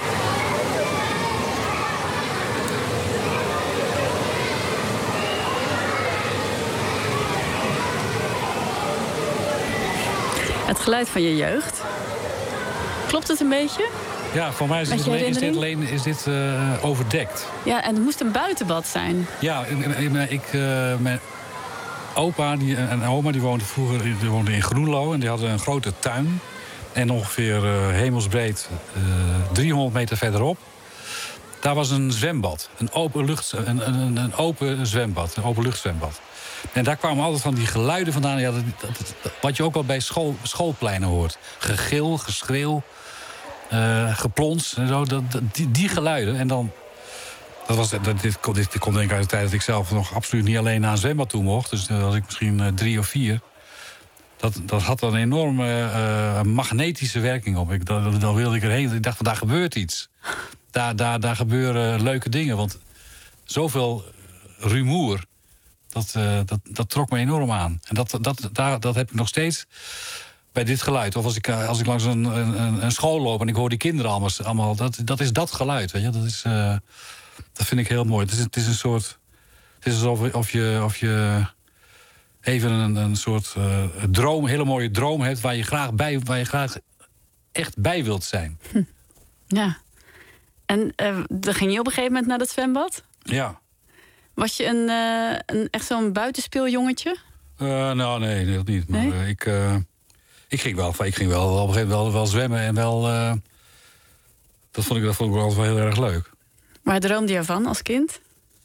Het geluid van je jeugd. Klopt het een beetje? Ja, voor mij is dit, alleen, is dit, alleen, is dit uh, overdekt. Ja, en het moest een buitenbad zijn. Ja, ik, ik, uh, mijn opa die, en oma die woonden vroeger die woonden in Groenlo. En die hadden een grote tuin. En ongeveer uh, hemelsbreed uh, driehonderd meter verderop. Daar was een zwembad. Een open, lucht, een, een, een open zwembad. Een openluchtzwembad. En daar kwamen altijd van die geluiden vandaan. Ja, dat, dat, dat, wat je ook wel bij school, schoolpleinen hoort. Gegil, geschreeuw. Uh, geplons en zo, dat, dat, die, die geluiden. En dan. Dat was, dat, dit, dit, dit komt denk ik uit de tijd dat ik zelf nog absoluut niet alleen naar een zwembad toe mocht. Dus dan was ik misschien uh, drie of vier. Dat, dat had een enorme uh, magnetische werking op. Ik, dat, dan wilde ik erheen. Ik dacht, van, daar gebeurt iets. Daar, daar, daar gebeuren leuke dingen. Want zoveel rumoer, dat, uh, dat, dat trok me enorm aan. En dat, dat, daar, dat heb ik nog steeds. Bij dit geluid. Of als ik, als ik langs een, een, een school loop en ik hoor die kinderen allemaal. allemaal dat, dat is dat geluid. Weet je? Dat, is, uh, dat vind ik heel mooi. Het is, het is een soort. Het is alsof of je, of je even een, een soort uh, droom, een hele mooie droom hebt. Waar je graag bij, waar je graag echt bij wilt zijn. Hm. Ja. En uh, dan ging je op een gegeven moment naar dat zwembad? Ja. Was je een, uh, een echt zo'n buitenspeeljongetje? Uh, nou, nee, dat niet. Maar nee? uh, ik. Uh, Ik ging wel, ik ging wel op een gegeven moment wel, wel zwemmen en wel. Uh, dat, vond ik, dat vond ik wel altijd wel heel erg leuk. Waar droomde je van als kind?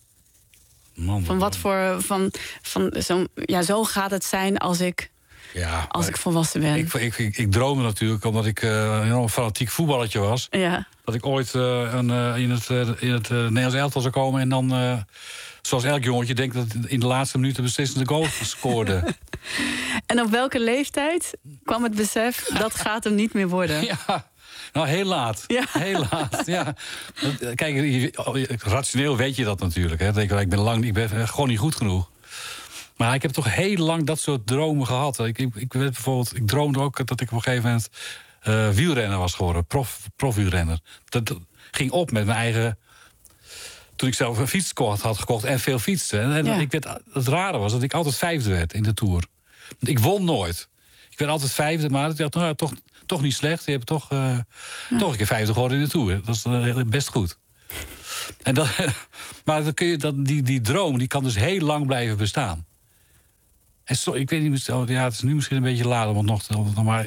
Man, van wat voor. Van, van zo, ja, zo gaat het zijn als ik. Ja, als ik volwassen ben. Ik, ik, ik, ik droomde natuurlijk, omdat ik uh, een enorm fanatiek voetballertje was. Ja. Dat ik ooit uh, een, uh, in het, uh, in het uh, Nederlands elftal zou komen en dan. Uh, Zoals elk jongetje denkt dat in de laatste minuut de beslissende goal scoorde. En op welke leeftijd kwam het besef... dat gaat hem niet meer worden? Ja, nou, heel laat. Ja. Heel laat, ja. Kijk, rationeel weet je dat natuurlijk. Hè. Ik, ik ben lang, ik ben gewoon niet goed genoeg. Maar ik heb toch heel lang dat soort dromen gehad. Ik, ik, ik, weet bijvoorbeeld, ik droomde ook dat ik op een gegeven moment... Uh, wielrenner was geworden, prof, profwielrenner. Dat, dat ging op met mijn eigen... Toen ik zelf een fiets had gekocht en veel fietste. En ja. ik werd, het rare was dat ik altijd vijfde werd in de Tour. Ik won nooit. Ik werd altijd vijfde, maar ik dacht, nou, toch, toch niet slecht. Je hebt toch, uh, ja. toch een keer vijfde geworden in de Tour. Dat is uh, best goed. En dat, maar dan kun je, dat, die, die droom die kan dus heel lang blijven bestaan. En so, ik weet niet, ja, het is nu misschien een beetje laat om het nog te... Maar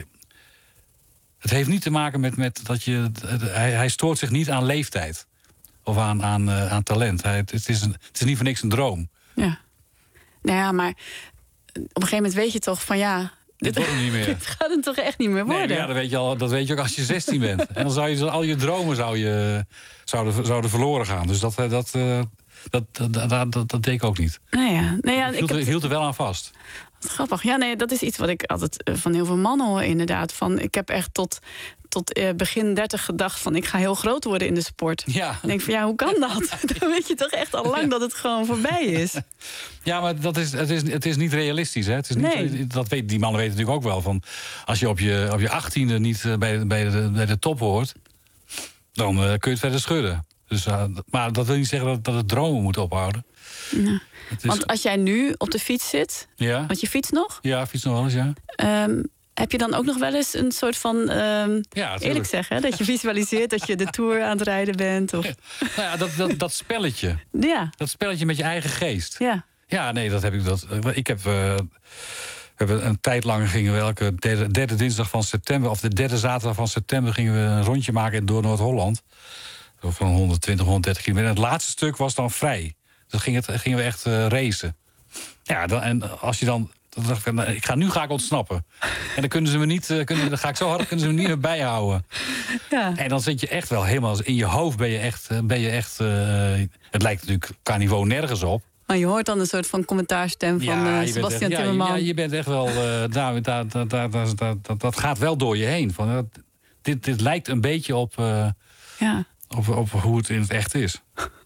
het heeft niet te maken met, met dat je... Hij, hij stoort zich niet aan leeftijd. Of aan, aan, uh, aan talent. Hij, het, is een, het is niet voor niks een droom. Ja. Nou ja, maar op een gegeven moment weet je toch van ja... Dit wordt het niet meer. Dit gaat het toch echt niet meer worden? Nee, ja, dat weet je al, dat weet je ook als je zestien bent. En dan zou je al je dromen zou je, zouden, zouden verloren gaan. Dus dat, dat, dat, dat, dat, dat, dat, dat deed ik ook niet. Nou ja, nou ja, ik hield, ik heb... hield er wel aan vast. Wat grappig. Ja, nee, dat is iets wat ik altijd van heel veel mannen hoor, inderdaad. Van, ik heb echt tot, tot uh, begin dertig gedacht van... ik ga heel groot worden in de sport. Ja. En ik denk van, ja, hoe kan dat? Dan weet je toch echt al lang dat het gewoon voorbij is. Ja, maar dat is, het, is, het is niet realistisch. Hè? Het is niet, nee. dat weet, die mannen weten natuurlijk ook wel. Van, als je op je, op je achttiende niet uh, bij, de, bij, de, bij de top hoort... dan uh, kun je het verder schudden. Dus, uh, maar dat wil niet zeggen dat, dat het dromen moet ophouden. Ja. Is... Want als jij nu op de fiets zit... Ja. Want je fietst nog? Ja, fiets nog wel eens, ja. Um, heb je dan ook nog wel eens een soort van... Um, ja, eerlijk zeggen, dat je visualiseert dat je de Tour aan het rijden bent? Of... Ja, nou ja, dat, dat, dat spelletje. Ja. Dat spelletje met je eigen geest. Ja. Ja, nee, dat heb ik... Dat, ik heb... Uh, we hebben een tijd lang gingen we elke derde, derde dinsdag van september... of de derde zaterdag van september gingen we een rondje maken door Noord-Holland. Van honderdtwintig, honderddertig kilometer. En het laatste stuk was dan vrij. Dan ging het, gingen we echt uh, racen. Ja, dan, en als je dan... dan dacht ik, nou, ik ga, nu ga ik ontsnappen. En dan kunnen ze me niet... Uh, kunnen, dan ga ik zo hard, kunnen ze me niet meer bijhouden. Ja. En dan zit je echt wel helemaal... In je hoofd ben je echt... Ben je echt uh, het lijkt natuurlijk qua niveau nergens op. Maar je hoort dan een soort van commentaarstem van ja, uh, Sebastian echt, Timmerman. Ja, ja, je bent echt wel... Uh, daar, daar, daar, daar, daar, daar, dat gaat wel door je heen. Van, uh, dit, dit lijkt een beetje op... Uh, ja. Op, op hoe het in het echt is.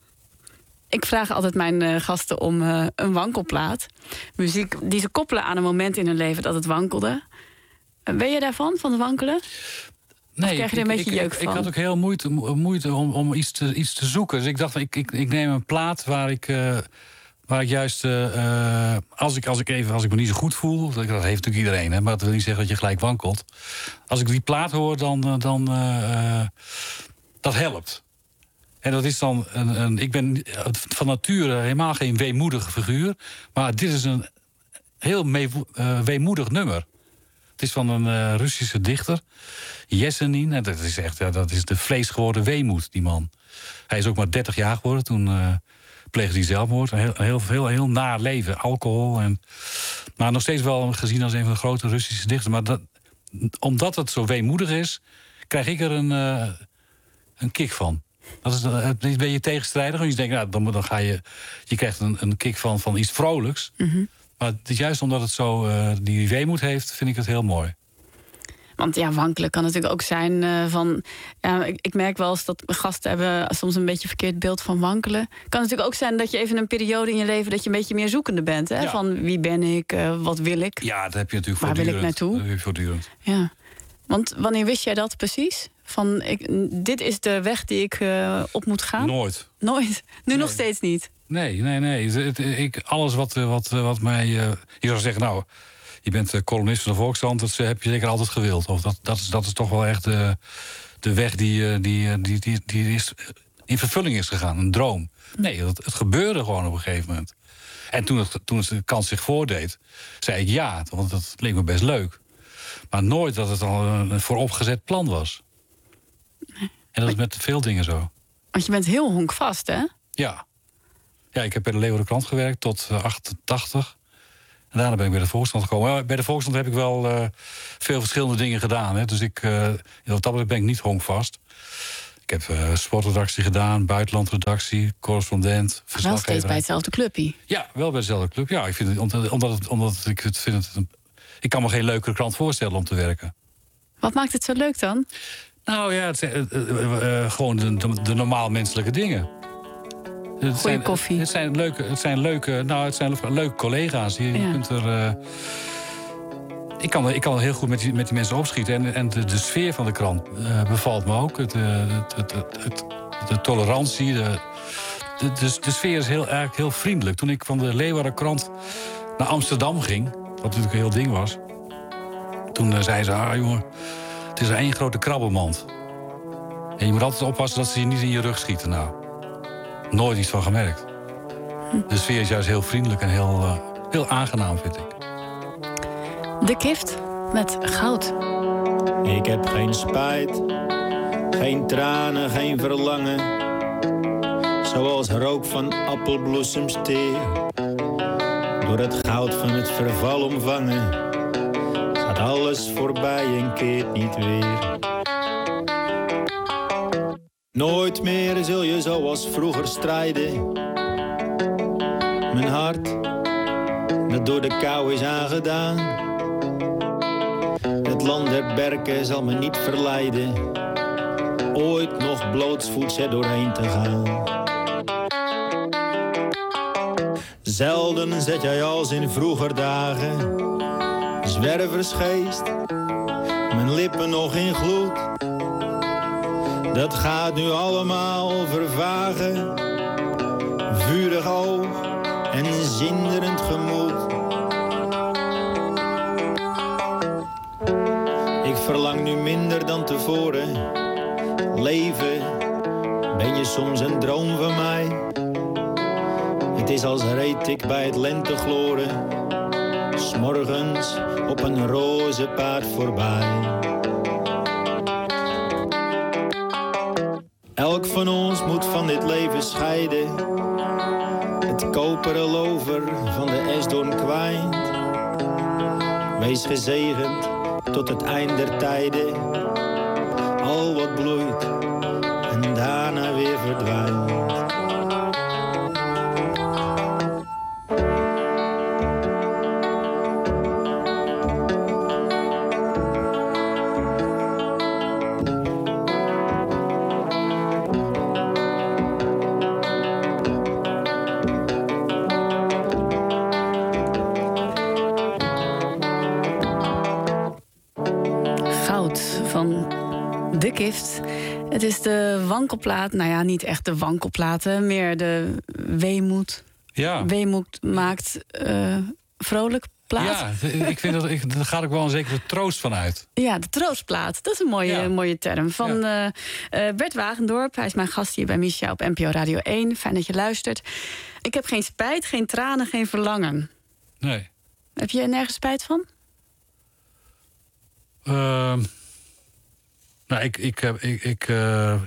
Ik vraag altijd mijn uh, gasten om uh, een wankelplaat. Muziek die ze koppelen aan een moment in hun leven dat het wankelde. Uh, ben je daarvan, van het wankelen? Nee, of krijg je er een ik, beetje ik, jeuk ik, van? Ik had ook heel moeite, moeite om, om iets, te, iets te zoeken. Dus ik dacht, ik, ik, ik neem een plaat waar ik... Uh, Waar ik juist, uh, als, ik, als, ik even, als ik me niet zo goed voel... dat heeft natuurlijk iedereen, hè, maar dat wil niet zeggen dat je gelijk wankelt. Als ik die plaat hoor, dan... dan uh, dat helpt. En dat is dan een, een... Ik ben van nature helemaal geen weemoedige figuur... maar dit is een heel mee, uh, weemoedig nummer. Het is van een uh, Russische dichter, Yesenin. En dat is echt ja, dat is de vlees geworden weemoed, die man. Hij is ook maar dertig jaar geworden, toen... Uh, pleegde hij zelfmoord. Een heel, heel, heel, heel naar leven. Alcohol. En, maar nog steeds wel gezien als een van de grote Russische dichters. Maar dat, omdat het zo weemoedig is... krijg ik er een, uh, een kick van. Dat is een beetje tegenstrijdig. Want je denkt, nou, dan, dan ga je... Je krijgt een, een kick van, van iets vrolijks. Mm-hmm. Maar het is juist omdat het zo uh, die weemoed heeft... vind ik het heel mooi. Want ja, wankelen kan natuurlijk ook zijn uh, van... Ja, ik, ik merk wel eens dat gasten hebben soms een beetje verkeerd beeld van wankelen. Het kan natuurlijk ook zijn dat je even een periode in je leven... dat je een beetje meer zoekende bent. Hè? Ja. Van wie ben ik, uh, wat wil ik? Ja, dat heb je natuurlijk Waar voortdurend. wil ik naartoe? Dat heb je voortdurend. Ja. Want wanneer wist jij dat precies? Van, ik, dit is de weg die ik uh, op moet gaan? Nooit. Nooit? Nu nee. nog steeds niet? Nee, nee, nee. Het, ik, alles wat, wat, wat mij... Uh, je zou zeggen, nou... Je bent columnist van de Volkskrant, dat heb je zeker altijd gewild. Of dat, dat, is, dat is toch wel echt de, de weg die, die, die, die, die is in vervulling is gegaan. Een droom. Nee, het, het gebeurde gewoon op een gegeven moment. En toen, het, toen het de kans zich voordeed, zei ik ja. Want dat leek me best leuk. Maar nooit dat het al een vooropgezet plan was. En dat is met veel dingen zo. Want je bent heel honkvast, hè? Ja. Ja, ik heb bij de Leeuwarden Krant gewerkt tot uh, achtentachtig. En daarna ben ik bij de Volkskrant gekomen. Bij de Volkskrant heb ik wel uh, veel verschillende dingen gedaan. Hè. Dus ik, uh, op dat moment ben ik niet honkvast. Ik heb uh, sportredactie gedaan, buitenlandredactie, correspondent, wel steeds bij hetzelfde clubje. Ja, wel bij dezelfde club. Ja, ik vind het, omdat, het, omdat ik het vind het een, ik kan me geen leukere krant voorstellen om te werken. Wat maakt het zo leuk dan? Nou ja, het zijn, uh, uh, uh, gewoon de, de, de normaal menselijke dingen. Het zijn, koffie. Het zijn leuke, het zijn leuke, nou, het zijn leuke collega's. Je, ja. je kunt er, uh, ik, kan, ik kan heel goed met die, met die mensen opschieten. En, en de, de sfeer van de krant uh, bevalt me ook. Het, uh, het, het, het, het, de tolerantie. De, de, de, de sfeer is heel, eigenlijk heel vriendelijk. Toen ik van de Leeuwardenkrant naar Amsterdam ging, wat natuurlijk een heel ding was, toen uh, zei ze, ah jongen, het is er één grote krabbelmand. En je moet altijd oppassen dat ze je niet in je rug schieten. Nou, nooit iets van gemerkt. De sfeer is juist heel vriendelijk en heel, uh, heel aangenaam, vind ik. De Kift met Goud. Ik heb geen spijt, geen tranen, geen verlangen. Zoals rook van appelbloesemsteer. Door het goud van het verval omvangen. Gaat alles voorbij en keert niet weer. Nooit meer zul je zoals vroeger strijden. Mijn hart, dat door de kou is aangedaan. Het land der berken zal me niet verleiden. Ooit nog blootsvoets er doorheen te gaan. Zelden zet jij als in vroeger dagen. Zwerversgeest, mijn lippen nog in gloed. Dat gaat nu allemaal vervagen. Vurig oog en zinderend gemoed. Ik verlang nu minder dan tevoren. Leven, ben je soms een droom van mij? Het is als reed ik bij het lentegloren. 'S morgens op een roze paard voorbij. Elk van ons moet van dit leven scheiden. Het koperen lover van de esdoorn kwijnt. Wees gezegend tot het eind der tijden. Al wat bloeit en daarna weer verdwijnt. De Kift. Het is de wankelplaat. Nou ja, niet echt de wankelplaten. Meer de weemoed. Ja. Weemoed maakt uh, vrolijk plaat. Ja, ik vind dat, ik, daar gaat ook wel een zekere troost van uit. Ja, de troostplaat. Dat is een mooie, ja. mooie term. Van ja. uh, uh, Bert Wagendorp. Hij is mijn gast hier bij Misha op N P O Radio één. Fijn dat je luistert. Ik heb geen spijt, geen tranen, geen verlangen. Nee. Heb je nergens spijt van? Uh, nou, ik... ik, ik, ik uh,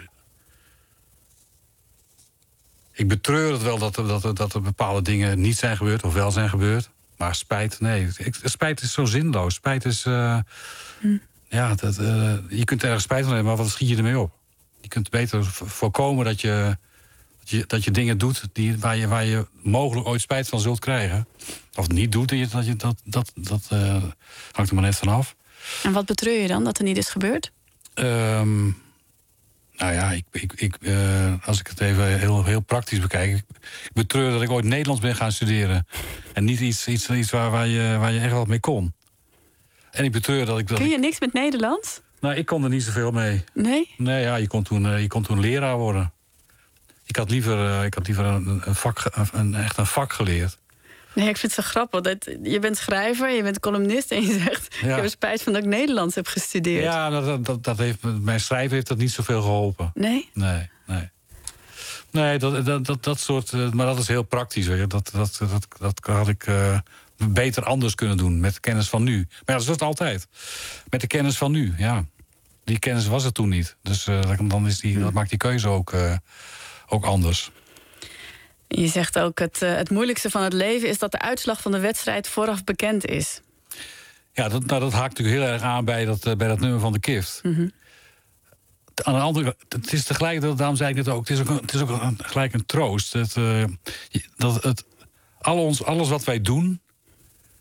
Ik betreur het wel dat er, dat, er, dat er bepaalde dingen niet zijn gebeurd of wel zijn gebeurd. Maar spijt, nee. Ik, spijt is zo zinloos. Spijt is... Uh, hm. Ja, dat, uh, je kunt ergens spijt van hebben, maar wat schiet je ermee op? Je kunt beter voorkomen dat je, dat je, dat je dingen doet die, waar, je, waar je mogelijk ooit spijt van zult krijgen. Of niet doet, dat, je, dat, dat, dat uh, hangt er maar net vanaf. En wat betreur je dan dat er niet is gebeurd? Um, nou ja, ik, ik, ik, uh, als ik het even heel, heel praktisch bekijk. Ik, ik betreur dat ik ooit Nederlands ben gaan studeren. En niet iets, iets, iets waar, waar, je, waar je echt wat mee kon. En ik betreur dat ik... Dat Kun je ik, niks met Nederlands? Nou, ik kon er niet zoveel mee. Nee? Nee, ja, je kon toen, uh, je kon toen leraar worden. Ik had liever, uh, ik had liever een, een vak, een, echt een vak geleerd. Nee, ik vind het zo grappig. Dat, je bent schrijver, je bent columnist en je zegt... Ja. Ik heb er spijt van dat ik Nederlands heb gestudeerd. Ja, dat, dat, dat heeft, mijn schrijven heeft dat niet zoveel geholpen. Nee? Nee, nee. Nee, dat, dat, dat, dat soort... Maar dat is heel praktisch. Weet je. Dat, dat, dat, dat had ik uh, beter anders kunnen doen met de kennis van nu. Maar ja, dat is het altijd. Met de kennis van nu, ja. Die kennis was er toen niet. Dus uh, dan is die, dat maakt die keuze ook, uh, ook anders. Je zegt ook, het, uh, het moeilijkste van het leven is dat de uitslag van de wedstrijd vooraf bekend is. Ja, dat, nou, dat haakt natuurlijk heel erg aan bij dat, uh, bij dat nummer van de Kift. Mm-hmm. Aan de andere kant, het is tegelijk, daarom zei ik het ook, het is ook, een, het is ook een, gelijk een troost. Het, uh, dat het, al ons, alles wat wij doen,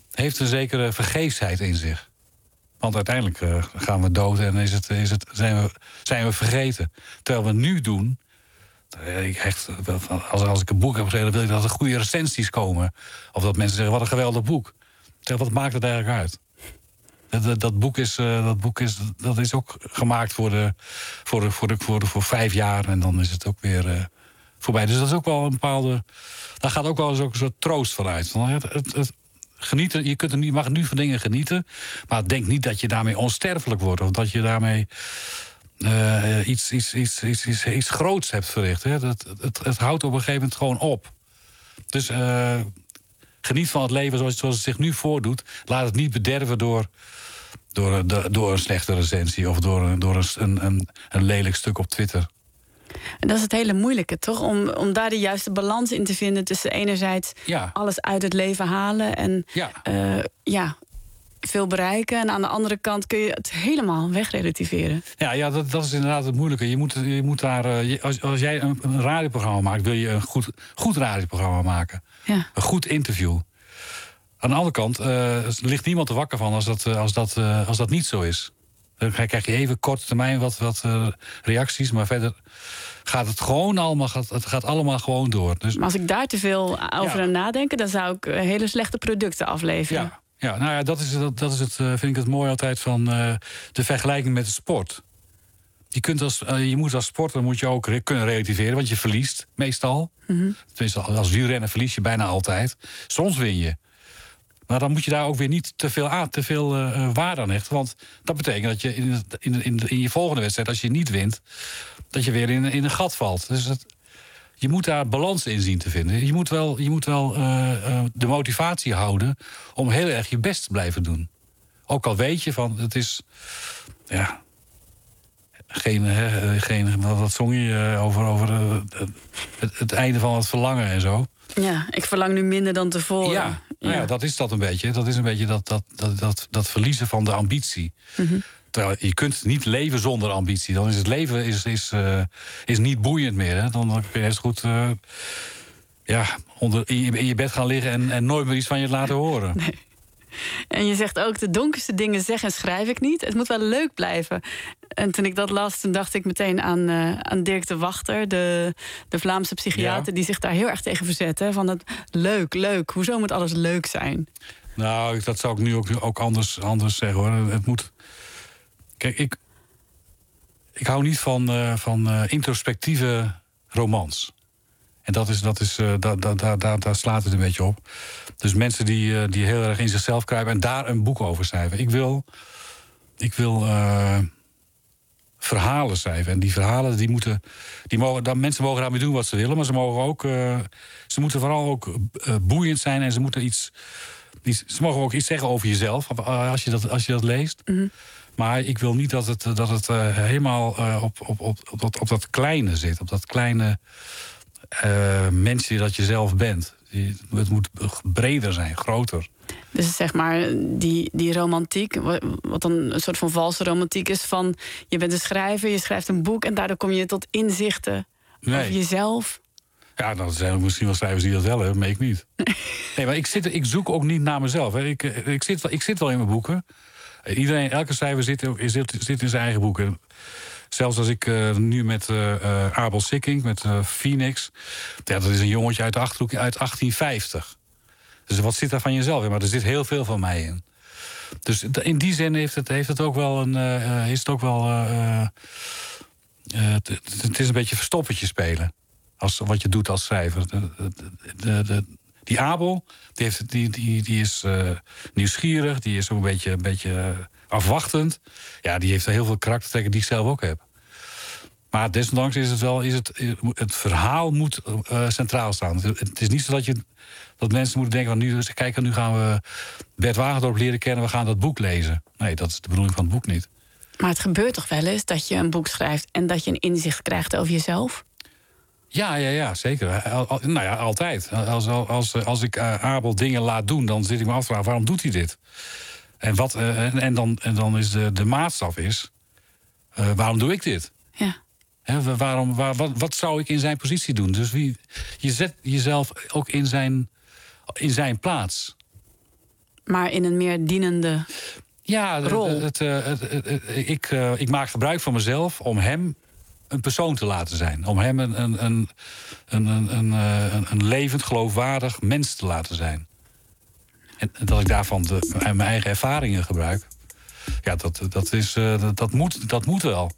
heeft een zekere vergeefsheid in zich. Want uiteindelijk uh, gaan we dood en is het, is het, zijn, we, zijn we vergeten. Terwijl we nu doen... Ik echt, als, als ik een boek heb geschreven, wil ik dat er goede recensies komen. Of dat mensen zeggen, wat een geweldig boek. Terwijl, wat maakt het eigenlijk uit? Dat, dat, dat, boek is, uh, dat boek is, dat is ook gemaakt voor, de, voor, de, voor, de, voor, de, voor vijf jaar. En dan is het ook weer uh, voorbij. Dus dat is ook wel een bepaalde... Daar gaat ook wel eens ook een soort troost van uit. Het, het, het, genieten, je kunt er niet, mag nu van dingen genieten. Maar denk niet dat je daarmee onsterfelijk wordt. Of dat je daarmee... Uh, iets, iets, iets, iets, iets, iets groots hebt verricht. Hè. Dat, het, het houdt op een gegeven moment gewoon op. Dus uh, geniet van het leven zoals, zoals het zich nu voordoet. Laat het niet bederven door, door, door een slechte recensie... of door, door een, een, een lelijk stuk op Twitter. En dat is het hele moeilijke, toch? Om, om daar de juiste balans in te vinden... tussen enerzijds ja. alles uit het leven halen... en ja... Uh, ja veel bereiken. En aan de andere kant kun je het helemaal wegrelativeren. Ja, ja dat, dat is inderdaad het moeilijke. Je moet, je moet daar, je, als, als jij een, een radioprogramma maakt... wil je een goed, goed radioprogramma maken. Ja. Een goed interview. Aan de andere kant uh, ligt niemand er wakker van als dat, als, dat, uh, als dat niet zo is. Dan krijg je even korte termijn wat, wat uh, reacties... maar verder gaat het gewoon allemaal, gaat, het gaat allemaal gewoon door. Dus, maar als ik daar te veel over ja. aan nadenken... dan zou ik hele slechte producten afleveren. Ja. Ja, nou ja, dat is, dat, dat is het, uh, vind ik het mooi altijd van uh, de vergelijking met de sport. Je, kunt als, uh, je moet als sporter moet je ook re- kunnen relativeren, want je verliest meestal. Mm-hmm. Tenminste, als wielrenner verlies je bijna altijd. Soms win je. Maar dan moet je daar ook weer niet te veel, aan, te veel uh, waarde aan hechten. Want dat betekent dat je in, in, in, in je volgende wedstrijd, als je niet wint... dat je weer in, in een gat valt. Dus het, je moet daar balans in zien te vinden. Je moet wel, je moet wel uh, uh, de motivatie houden om heel erg je best te blijven doen. Ook al weet je van, het is... Ja, geen... Hè, geen wat, wat zong je uh, over, over uh, het, het einde van het verlangen en zo. Ja, ik verlang nu minder dan tevoren. Ja, nou ja, dat is dat een beetje. Dat is een beetje dat, dat, dat, dat, dat verliezen van de ambitie. Mm-hmm. Terwijl je kunt niet leven zonder ambitie. Dan is het leven is, is, uh, is niet boeiend meer. Hè? Dan kun je eens goed uh, ja, onder, in, je, in je bed gaan liggen... En, en nooit meer iets van je laten horen. Nee. En je zegt ook, de donkerste dingen zeg en schrijf ik niet. Het moet wel leuk blijven. En toen ik dat las, toen dacht ik meteen aan, uh, aan Dirk de Wachter... de, de Vlaamse psychiater, ja. die zich daar heel erg tegen verzette. Van het leuk, leuk. Hoezo moet alles leuk zijn? Nou, dat zou ik nu ook, ook anders, anders zeggen, hoor. Het moet... Kijk, ik, ik hou niet van, uh, van uh, introspectieve romans. En dat is, dat is, uh, da, da, da, da, daar slaat het een beetje op. Dus mensen die, uh, die heel erg in zichzelf kruipen en daar een boek over schrijven. Ik wil, ik wil uh, verhalen schrijven. En die verhalen, die moeten, die mogen, dan, mensen mogen daarmee doen wat ze willen. Maar ze mogen ook, uh, ze moeten vooral ook uh, boeiend zijn. En ze moeten iets, iets, ze mogen ook iets zeggen over jezelf. Als je dat, als je dat leest. Mm-hmm. Maar ik wil niet dat het, dat het uh, helemaal uh, op, op, op, op, dat, op dat kleine zit. Op dat kleine uh, mensje dat je zelf bent. Het moet breder zijn, groter. Dus zeg maar, die, die romantiek, wat dan een soort van valse romantiek is... van je bent een schrijver, je schrijft een boek... en daardoor kom je tot inzichten nee. over jezelf. Ja, dan zijn er misschien wel schrijvers die dat wel hebben, maar ik niet. Nee, maar ik, zit, ik zoek ook niet naar mezelf. Hè. Ik, ik, zit, ik zit wel in mijn boeken... Iedereen, elke schrijver zit, zit, zit in zijn eigen boeken. Zelfs als ik uh, nu met uh, uh, Abel Sikking, met uh, Phoenix... Ja, dat is een jongetje uit de Achterhoek uit achttien vijftig. Dus wat zit daar van jezelf in? Maar er zit heel veel van mij in. Dus in die zin heeft het, heeft het ook wel een... Uh, is het ook wel... Uh, uh, het is een beetje verstoppertje spelen. Als, wat je doet als schrijver. De, de, de, de, Die Abel, die, heeft, die, die, die is uh, nieuwsgierig, die is ook een beetje, een beetje uh, afwachtend. Ja, die heeft er heel veel karaktertrekken die ik zelf ook heb. Maar desondanks is het wel, is het, het verhaal moet uh, centraal staan. Het, het is niet zo dat, je, dat mensen moeten denken, van nu, kijk, nu gaan we Bert Wagendorp leren kennen, we gaan dat boek lezen. Nee, dat is de bedoeling van het boek niet. Maar het gebeurt toch wel eens dat je een boek schrijft en dat je een inzicht krijgt over jezelf? Ja, ja, ja, zeker. Al, al, nou ja, altijd. Als, als, als ik uh, Abel dingen laat doen, dan zit ik me af te vragen, waarom doet hij dit? En, wat, uh, en, en, dan, en dan is de, de maatstaf is, uh, waarom doe ik dit? Ja. He, waarom, waar, wat, wat zou ik in zijn positie doen? Dus wie, je zet jezelf ook in zijn, in zijn plaats. maar in een meer dienende ja, rol. Het, het, het, het, het, ik, uh, ik maak gebruik van mezelf om hem een persoon te laten zijn. Om hem een, een, een, een, een, een, een, een levend, geloofwaardig mens te laten zijn. En dat ik daarvan de, mijn eigen ervaringen gebruik. Ja, dat, dat, is, uh, dat, dat, moet, dat moet wel.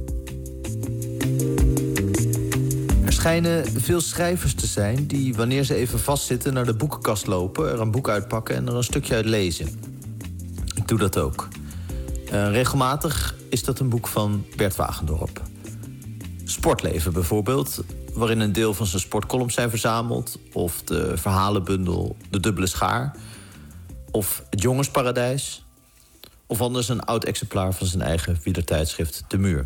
Er schijnen veel schrijvers te zijn die, wanneer ze even vastzitten, naar de boekenkast lopen, er een boek uitpakken en er een stukje uit lezen. Ik doe dat ook. Uh, regelmatig is dat een boek van Bert Wagendorp. Sportleven bijvoorbeeld, waarin een deel van zijn sportcolumns zijn verzameld, of de verhalenbundel De Dubbele Schaar, of Het Jongensparadijs, of anders een oud exemplaar van zijn eigen wielertijdschrift De Muur.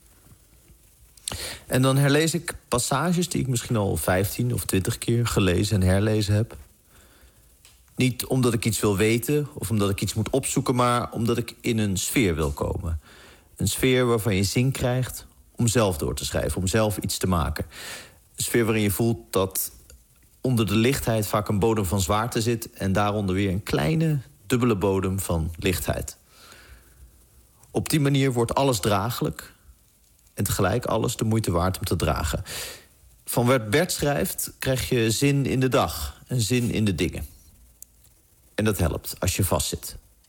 En dan herlees ik passages die ik misschien al vijftien of twintig keer gelezen en herlezen heb. Niet omdat ik iets wil weten of omdat ik iets moet opzoeken, maar omdat ik in een sfeer wil komen. Een sfeer waarvan je zin krijgt om zelf door te schrijven, om zelf iets te maken. Een sfeer waarin je voelt dat onder de lichtheid vaak een bodem van zwaarte zit en daaronder weer een kleine, dubbele bodem van lichtheid. Op die manier wordt alles draaglijk en tegelijk alles de moeite waard om te dragen. Van wat Bert schrijft krijg je zin in de dag en zin in de dingen. En dat helpt als je vastzit.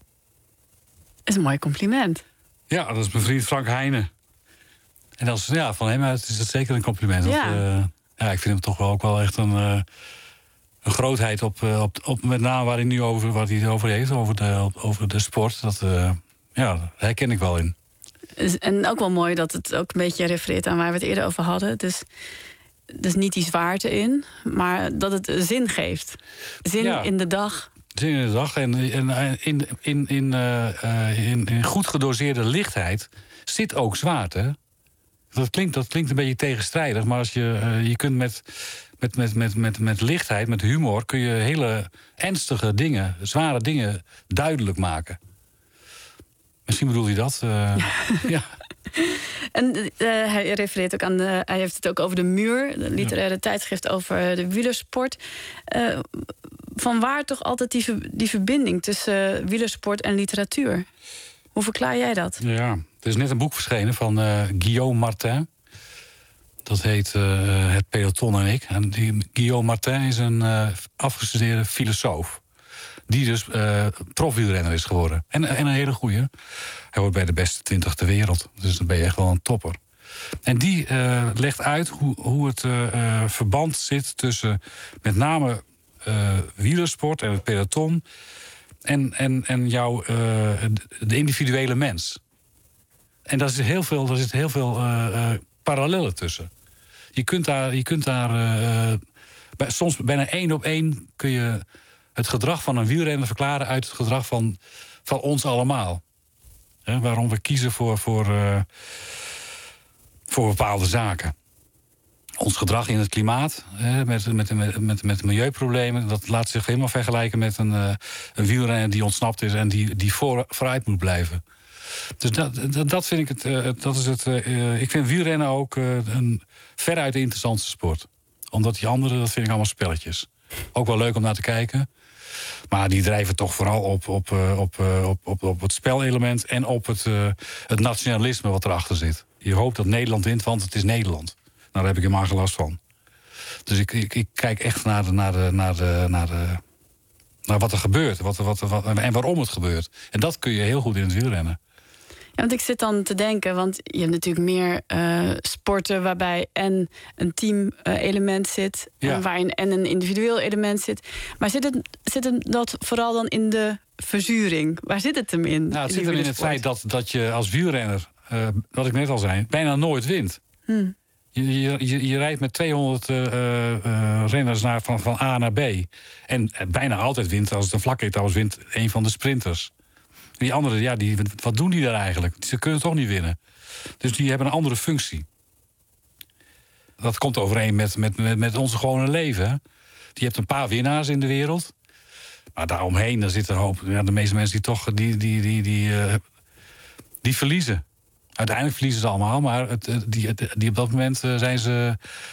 Dat is een mooi compliment. Ja, dat is mijn vriend Frank Heijnen. En als, ja, van hem uit is dat zeker een compliment. Ja. Want, uh, ja, ik vind hem toch wel ook wel echt een, uh, een grootheid op, uh, op, op met name waar hij nu over, wat hij het over heeft, over de, over de sport. Dat, uh, ja, daar herken ik wel in. En ook wel mooi dat het ook een beetje refereert aan waar we het eerder over hadden. Dus, dus niet die zwaarte in, maar dat het zin geeft. Zin ja. in de dag. Zin in de dag en, en in, in, in, uh, uh, in, in goed gedoseerde lichtheid zit ook zwaarte. Dat klinkt, dat klinkt een beetje tegenstrijdig, maar als je, uh, je kunt met, met, met, met, met, met lichtheid, met humor, kun je hele ernstige dingen, zware dingen duidelijk maken. Misschien bedoelt hij dat. Uh, ja. En uh, hij refereert ook aan de, hij heeft het ook over De Muur, de literaire ja. tijdschrift over de wielersport. Uh, van waar toch altijd die, die verbinding tussen wielersport en literatuur? Hoe verklaar jij dat? Ja, er is net een boek verschenen van uh, Guillaume Martin. Dat heet uh, Het Peloton en ik. En die Guillaume Martin is een uh, afgestudeerde filosoof. Die dus uh, profwielrenner is geworden. En, en een hele goeie. Hij hoort bij de beste twintig ter wereld. Dus dan ben je echt wel een topper. En die uh, legt uit hoe, hoe het uh, uh, verband zit tussen met name uh, wielersport en het peloton en, en, en jouw, uh, de individuele mens. En daar zit heel veel, daar zit heel veel uh, uh, parallellen tussen. Je kunt daar, je kunt daar uh, bij, soms bijna één op één kun je het gedrag van een wielrenner verklaren uit het gedrag van, van ons allemaal. He, waarom we kiezen voor, voor, uh, voor bepaalde zaken. Ons gedrag in het klimaat, he, met, met, met, met, met milieuproblemen, dat laat zich helemaal vergelijken met een, uh, een wielrenner die ontsnapt is en die, die voor, vooruit moet blijven. Dus dat, dat, dat vind ik het. Uh, dat is het uh, ik vind wielrennen ook uh, een veruit de interessantste sport. Omdat die andere, dat vind ik allemaal spelletjes. Ook wel leuk om naar te kijken. Maar die drijven toch vooral op, op, op, op, op, op het spelelement en op het, uh, het nationalisme wat erachter zit. Je hoopt dat Nederland wint, want het is Nederland. Nou, daar heb ik helemaal geen last van. Dus ik, ik, ik kijk echt naar, de, naar, de, naar, de, naar, de, naar wat er gebeurt wat, wat, wat, en waarom het gebeurt. En dat kun je heel goed in het wielrennen. Ja, want ik zit dan te denken, want je hebt natuurlijk meer uh, sporten waarbij en een team-element uh, zit, ja. en waarin en een individueel element zit. Maar zit het, zit het dat vooral dan in de verzuring? Waar zit het hem in? Nou, het in zit hem in het feit dat, dat je als wielrenner, uh, wat ik net al zei, bijna nooit wint. Hmm. Je, je, je, je rijdt met tweehonderd uh, uh, renners naar, van, van A naar B. En uh, bijna altijd wint, als het een vlakke etappe wint, een van de sprinters. Die anderen, ja, die, wat doen die daar eigenlijk? Ze kunnen toch niet winnen. Dus die hebben een andere functie. Dat komt overeen met, met, met, met onze gewone leven. Hè? Je hebt een paar winnaars in de wereld. Maar daaromheen, daar zitten een hoop. Ja, de meeste mensen die toch die, die, die, die, uh, die verliezen. Uiteindelijk verliezen ze allemaal, maar het, die, die op dat moment uh, zijn ze.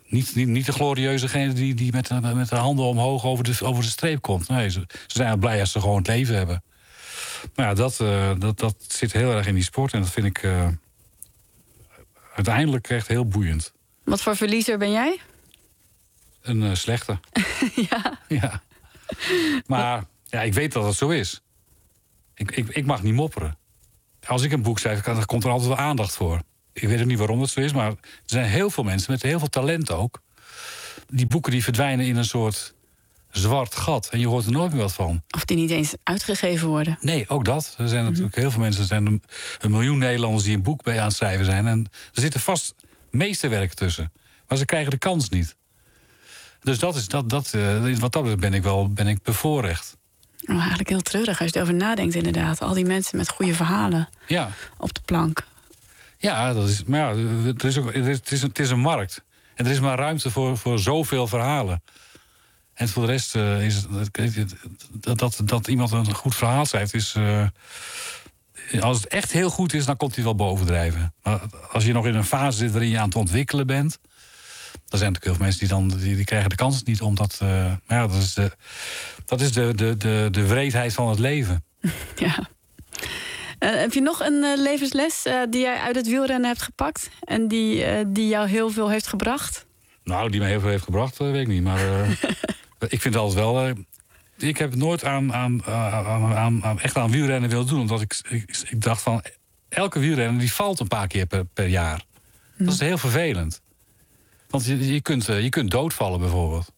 Niet, niet, niet de glorieuzegene die, die met, de, met de handen omhoog over de, over de streep komt. Nee, ze, ze zijn blij als ze gewoon het leven hebben. Maar ja, dat, uh, dat, dat zit heel erg in die sport. En dat vind ik uh, uiteindelijk echt heel boeiend. Wat voor verliezer ben jij? Een uh, slechte. Ja. Ja. Maar ja, ik weet dat het zo is. Ik, ik, ik mag niet mopperen. Als ik een boek schrijf, dan komt er altijd wel aandacht voor. Ik weet ook niet waarom dat zo is, maar er zijn heel veel mensen met heel veel talent ook. Die boeken die verdwijnen in een soort zwart gat. En je hoort er nooit meer wat van. Of die niet eens uitgegeven worden. Nee, ook dat. Er zijn natuurlijk heel veel mensen. Er zijn een, een miljoen Nederlanders die een boek bij aan het schrijven zijn. En er zitten vast meesterwerk tussen. Maar ze krijgen de kans niet. Dus dat is, dat, dat, uh, wat dat betreft ben ik wel ben ik bevoorrecht. Oh, eigenlijk heel treurig als je erover nadenkt inderdaad. Al die mensen met goede verhalen ja. op de plank. Ja, dat is, maar ja, er is ook, het, is een, het is een markt. En er is maar ruimte voor, voor zoveel verhalen. En voor de rest uh, is het, dat, dat, dat iemand een goed verhaal schrijft... is uh, als het echt heel goed is, dan komt hij wel bovendrijven. Maar als je nog in een fase zit waarin je aan het ontwikkelen bent... er zijn natuurlijk heel veel mensen die, dan, die, die krijgen de kans niet om dat... Uh, maar ja, dat is, de, dat is de, de, de, de wreedheid van het leven. Ja. Uh, heb je nog een uh, levensles uh, die jij uit het wielrennen hebt gepakt... en die, uh, die jou heel veel heeft gebracht? Nou, die mij heel veel heeft gebracht, uh, weet ik niet. Maar uh, ik vind altijd wel... Uh, ik heb nooit aan, aan, aan, aan, aan, echt aan wielrennen willen doen. Omdat ik, ik, ik dacht van... elke wielrenner die valt een paar keer per, per jaar. Hm. Dat is heel vervelend. Want je, je, kunt, uh, je kunt doodvallen bijvoorbeeld.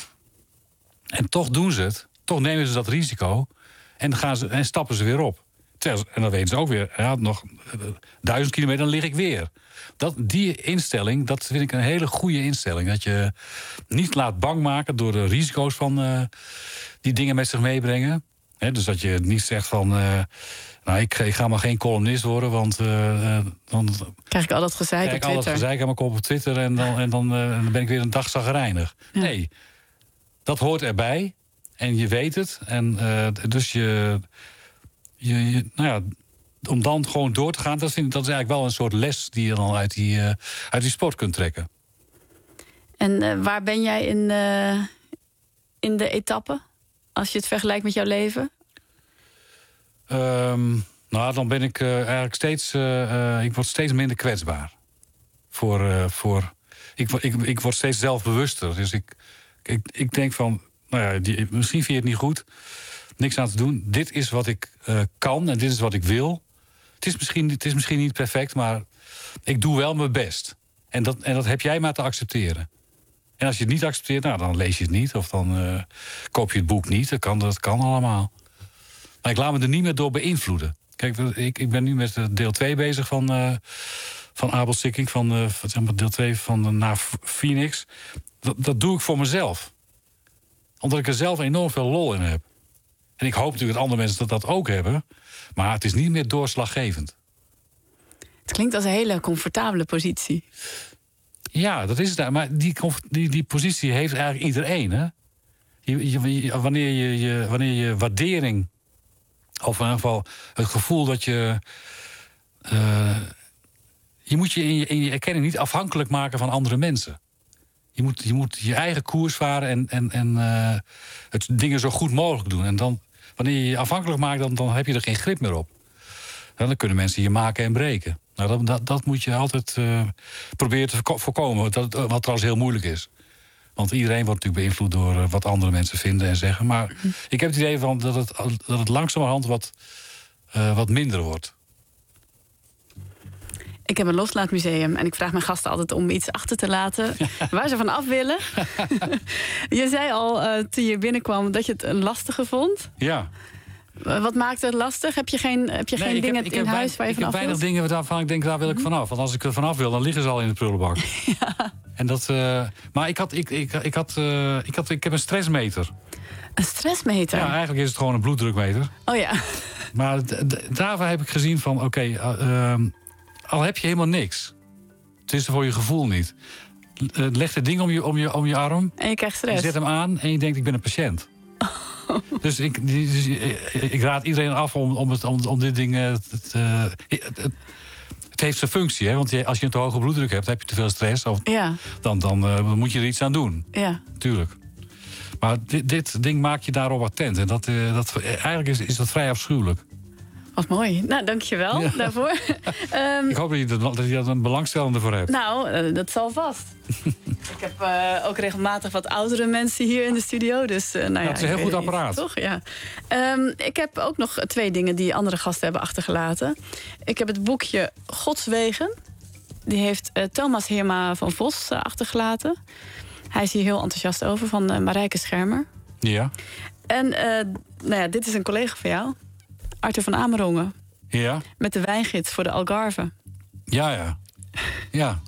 En toch doen ze het. Toch nemen ze dat risico. En, gaan ze, en stappen ze weer op. En dan weten ze ook weer, ja, nog duizend kilometer, dan lig ik weer. Dat, die instelling, dat vind ik een hele goede instelling. Dat je niet laat bang maken door de risico's van uh, die dingen met zich meebrengen. He, dus dat je niet zegt van, uh, nou, ik, ik ga maar geen columnist worden, want uh, dan krijg ik al dat gezeik op Twitter. Krijg ik al dat gezeik aan mijn kop op Twitter en dan, en dan, uh, dan ben ik weer een dag chagrijnig. Ja. Nee, dat hoort erbij en je weet het. En uh, dus je... Je, je, nou ja, om dan gewoon door te gaan, dat, vind ik, dat is eigenlijk wel een soort les die je dan uit die, uh, uit die sport kunt trekken. En uh, waar ben jij in, uh, in de etappe, als je het vergelijkt met jouw leven? Um, nou, dan ben ik uh, eigenlijk steeds, uh, uh, ik word steeds minder kwetsbaar. Voor, uh, voor, ik, ik, ik word steeds zelfbewuster. Dus ik, ik, ik denk van, nou ja, die, misschien vind je het niet goed... Niks aan te doen. Dit is wat ik uh, kan en dit is wat ik wil. Het is, misschien, het is misschien niet perfect, maar ik doe wel mijn best. En dat, en dat heb jij maar te accepteren. En als je het niet accepteert, nou, dan lees je het niet. Of dan uh, koop je het boek niet. Dat kan, dat kan allemaal. Maar ik laat me er niet meer door beïnvloeden. Kijk, ik, ik ben nu met deel twee bezig van, uh, van Abel Sikking. Van uh, zeg maar deel twee van uh, naar Phoenix. Dat, dat doe ik voor mezelf. Omdat ik er zelf enorm veel lol in heb. En ik hoop natuurlijk dat andere mensen dat, dat ook hebben. Maar het is niet meer doorslaggevend. Het klinkt als een hele comfortabele positie. Ja, dat is het. Maar die, die, die positie heeft eigenlijk iedereen. Hè? Je, je, wanneer, je, je, wanneer je waardering... of in ieder geval het gevoel dat je... Uh, je moet je in, je in je erkenning niet afhankelijk maken van andere mensen. Je moet je, moet je eigen koers varen en, en, en uh, het dingen zo goed mogelijk doen. En dan, wanneer je je afhankelijk maakt, dan, dan heb je er geen grip meer op. En dan kunnen mensen je maken en breken. Nou, dat, dat, dat moet je altijd uh, proberen te voorkomen. Dat, wat trouwens heel moeilijk is. Want iedereen wordt natuurlijk beïnvloed door uh, wat andere mensen vinden en zeggen. Maar hm. ik heb het idee van dat het, dat het langzamerhand wat, uh, wat minder wordt. Ik heb een loslaatmuseum en ik vraag mijn gasten altijd om iets achter te laten waar ze van af willen. Je zei al uh, toen je binnenkwam dat je het een lastige vond. Ja. Uh, wat maakt het lastig? Heb je geen, heb je nee, geen dingen heb, in huis wij, waar je vanaf wil? Ik heb weinig wilt? dingen waarvan ik denk, daar wil ik vanaf. Want als ik er vanaf wil, dan liggen ze al in de prullenbak. Ja. En dat, uh, maar ik, had, ik, ik, ik, had, uh, ik, had, ik heb een stressmeter. Een stressmeter? Ja, eigenlijk is het gewoon een bloeddrukmeter. Oh ja. Maar d- d- daarvan heb ik gezien van, oké... Okay, uh, uh, al heb je helemaal niks. Het is er voor je gevoel niet. Leg het ding om je, om, je, om je arm. En je krijgt stress. Je zet hem aan en je denkt, ik ben een patiënt. Oh. Dus, ik, dus ik raad iedereen af om, om, het, om, om dit ding... Uh, te, uh, het, het heeft zijn functie, hè? Want je, als je een te hoge bloeddruk hebt, heb je te veel stress. Of, ja. Dan, dan uh, moet je er iets aan doen. Ja. Tuurlijk. Maar dit, dit ding maakt je daarop attent. En dat, uh, dat, eigenlijk is, is dat vrij afschuwelijk. Wat mooi. Nou, dankjewel ja. daarvoor. um, ik hoop dat je, dat, dat je dat een belangstellende voor hebt. Nou, uh, dat zal vast. Ik heb uh, ook regelmatig wat oudere mensen hier in de studio. Dus, uh, nou ja, ja, het is een heel goed apparaat. Niet, toch? Ja. Um, ik heb ook nog twee dingen die andere gasten hebben achtergelaten. Ik heb het boekje Godswegen. Die heeft uh, Thomas Heerma van Vos uh, achtergelaten. Hij is hier heel enthousiast over, van uh, Marijke Schermer. Ja. En uh, nou ja, dit is een collega van jou. Arthur van Amerongen. Ja. Met de wijngids voor de Algarve. Ja, ja. Ja.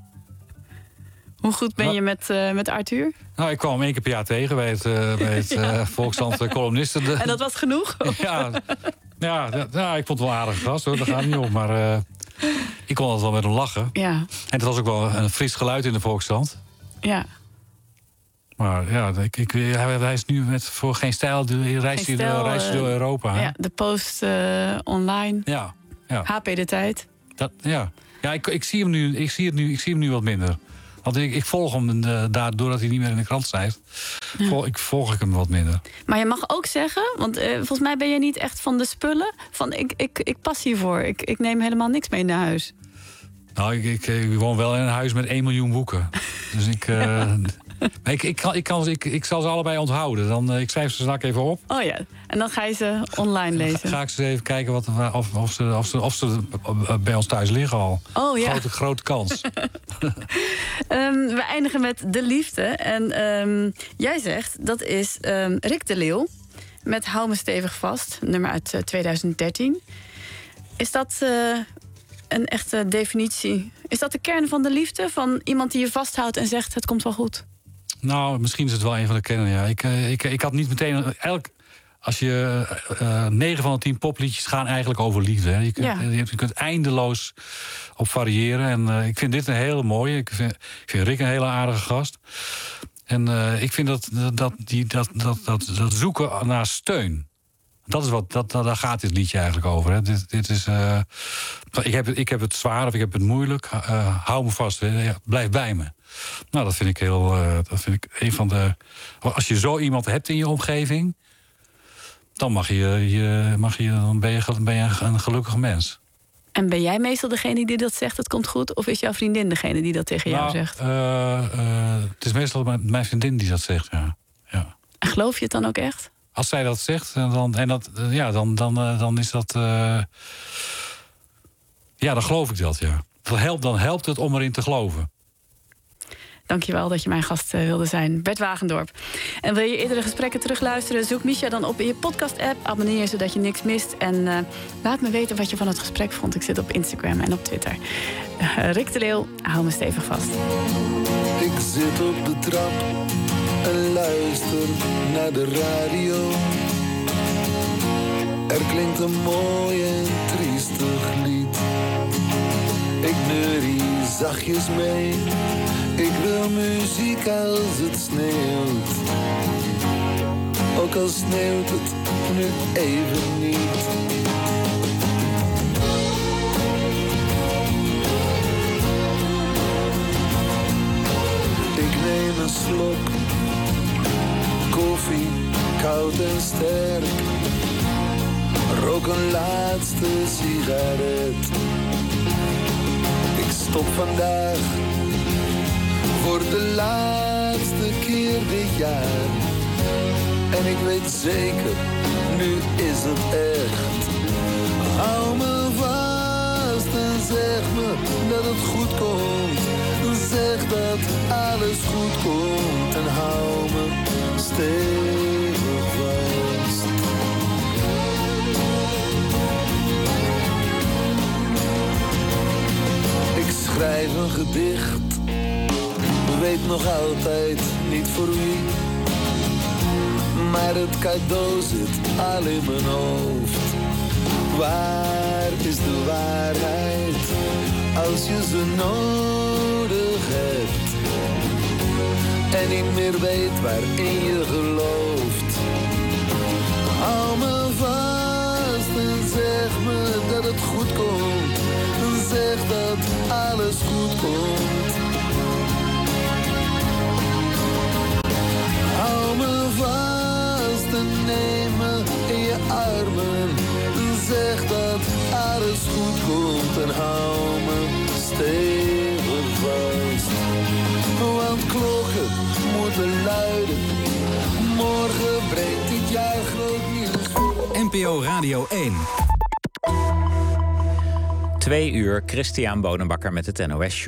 Hoe goed ben je met, uh, met Arthur? Nou, ik kwam hem één keer per jaar tegen bij het, uh, bij het uh, ja. Volkskrant columnisten. De... En dat was genoeg? ja, ja, ja, ja, ik vond het wel een aardige gast, hoor. Daar gaat het niet om. Maar uh, ik kon altijd wel met hem lachen. Ja. En het was ook wel een fris geluid in de Volkskrant. Ja. Maar ja, ik, ik, hij is nu met voor geen stijl, reist hij door, uh, door Europa. Ja, de Post uh, online. Ja, ja. H P De Tijd. Dat, ja, ja ik, ik, zie hem nu, ik, zie het nu, ik zie hem nu wat minder. Want ik, ik volg hem uh, daar, doordat hij niet meer in de krant schrijft. Ja. Volg, ik volg ik hem wat minder. Maar je mag ook zeggen, want uh, volgens mij ben je niet echt van de spullen. Van ik, ik, ik pas hiervoor, ik, ik neem helemaal niks mee naar huis. Nou, ik, ik, ik woon wel in een huis met één miljoen boeken. Dus ik... Uh, Maar ik, ik, kan, ik, kan, ik, ik zal ze allebei onthouden. Dan, uh, ik schrijf ze straks even op. Oh ja, en dan ga je ze online lezen. Ga, ga ik ze even kijken wat, of, of, ze, of, ze, of ze bij ons thuis liggen al. Oh ja. Grote, grote kans. um, we eindigen met De Liefde. En um, jij zegt, dat is um, Rick de Leeuw. Met Hou me stevig vast. Nummer uit uh, twintig dertien. Is dat... Uh, een echte definitie. Is dat de kern van de liefde? Van iemand die je vasthoudt en zegt, het komt wel goed? Nou, misschien is het wel een van de kernen, ja. Ik, ik, ik had niet meteen... Elk, als je... Uh, negen van de tien popliedjes gaan eigenlijk over liefde. Hè. Je, kunt, ja. je, je kunt eindeloos op variëren. En uh, ik vind dit een hele mooie. Ik vind, ik vind Rick een hele aardige gast. En uh, ik vind dat, dat, die, dat, dat, dat, dat zoeken naar steun... Dat is wat, dat, dat, daar gaat dit liedje eigenlijk over. Hè. Dit, dit is, uh, ik, heb het, ik heb het zwaar of ik heb het moeilijk. Uh, hou me vast, ja, blijf bij me. Nou, dat vind ik heel. Uh, dat vind ik een van de. Als je zo iemand hebt in je omgeving, dan mag je, je, mag je, dan ben je, ben je een gelukkig mens. En ben jij meestal degene die dat zegt, het komt goed? Of is jouw vriendin degene die dat tegen jou nou, zegt? Uh, uh, het is meestal mijn vriendin die dat zegt, ja. ja. En geloof je het dan ook echt? Als zij dat zegt, dan, en dat, ja, dan, dan, dan is dat... Uh, ja, dan geloof ik dat, ja. Dat helpt, dan helpt het om erin te geloven. Dankjewel dat je mijn gast uh, wilde zijn. Bert Wagendorp. En wil je eerdere gesprekken terugluisteren? Zoek Misha dan op in je podcast-app. Abonneer je zodat je niks mist. En uh, laat me weten wat je van het gesprek vond. Ik zit op Instagram en op Twitter. Uh, Rick de Leeuw, hou me stevig vast. Ik zit op de trap en luister naar de radio. Er klinkt een mooi en triestig lied. Ik neurie zachtjes mee. Ik wil muziek als het sneeuwt. Ook al sneeuwt het nu even niet. Ik neem een slok koffie, koud en sterk. Rook een laatste sigaret. Ik stop vandaag voor de laatste keer dit jaar. En ik weet zeker, nu is het echt. Hou me vast en zeg me dat het goed komt. Zeg dat alles goed komt. En hou me stevig vast. Ik schrijf een gedicht. Weet nog altijd niet voor wie. Maar het cadeau zit al in mijn hoofd. Waar is de waarheid als je ze nodig hebt en niet meer weet waarin je gelooft? Hou me vast en zeg me dat het goed komt. zeg dat alles goed komt. Hou me vast en neem me in je armen. Zeg dat alles goed komt en hou me stevig vast. Want klokken moeten luiden. Morgen brengt dit jaar groot nieuws. N P O Radio één. Twee uur, Christian Bonenbakker met het N O S Show.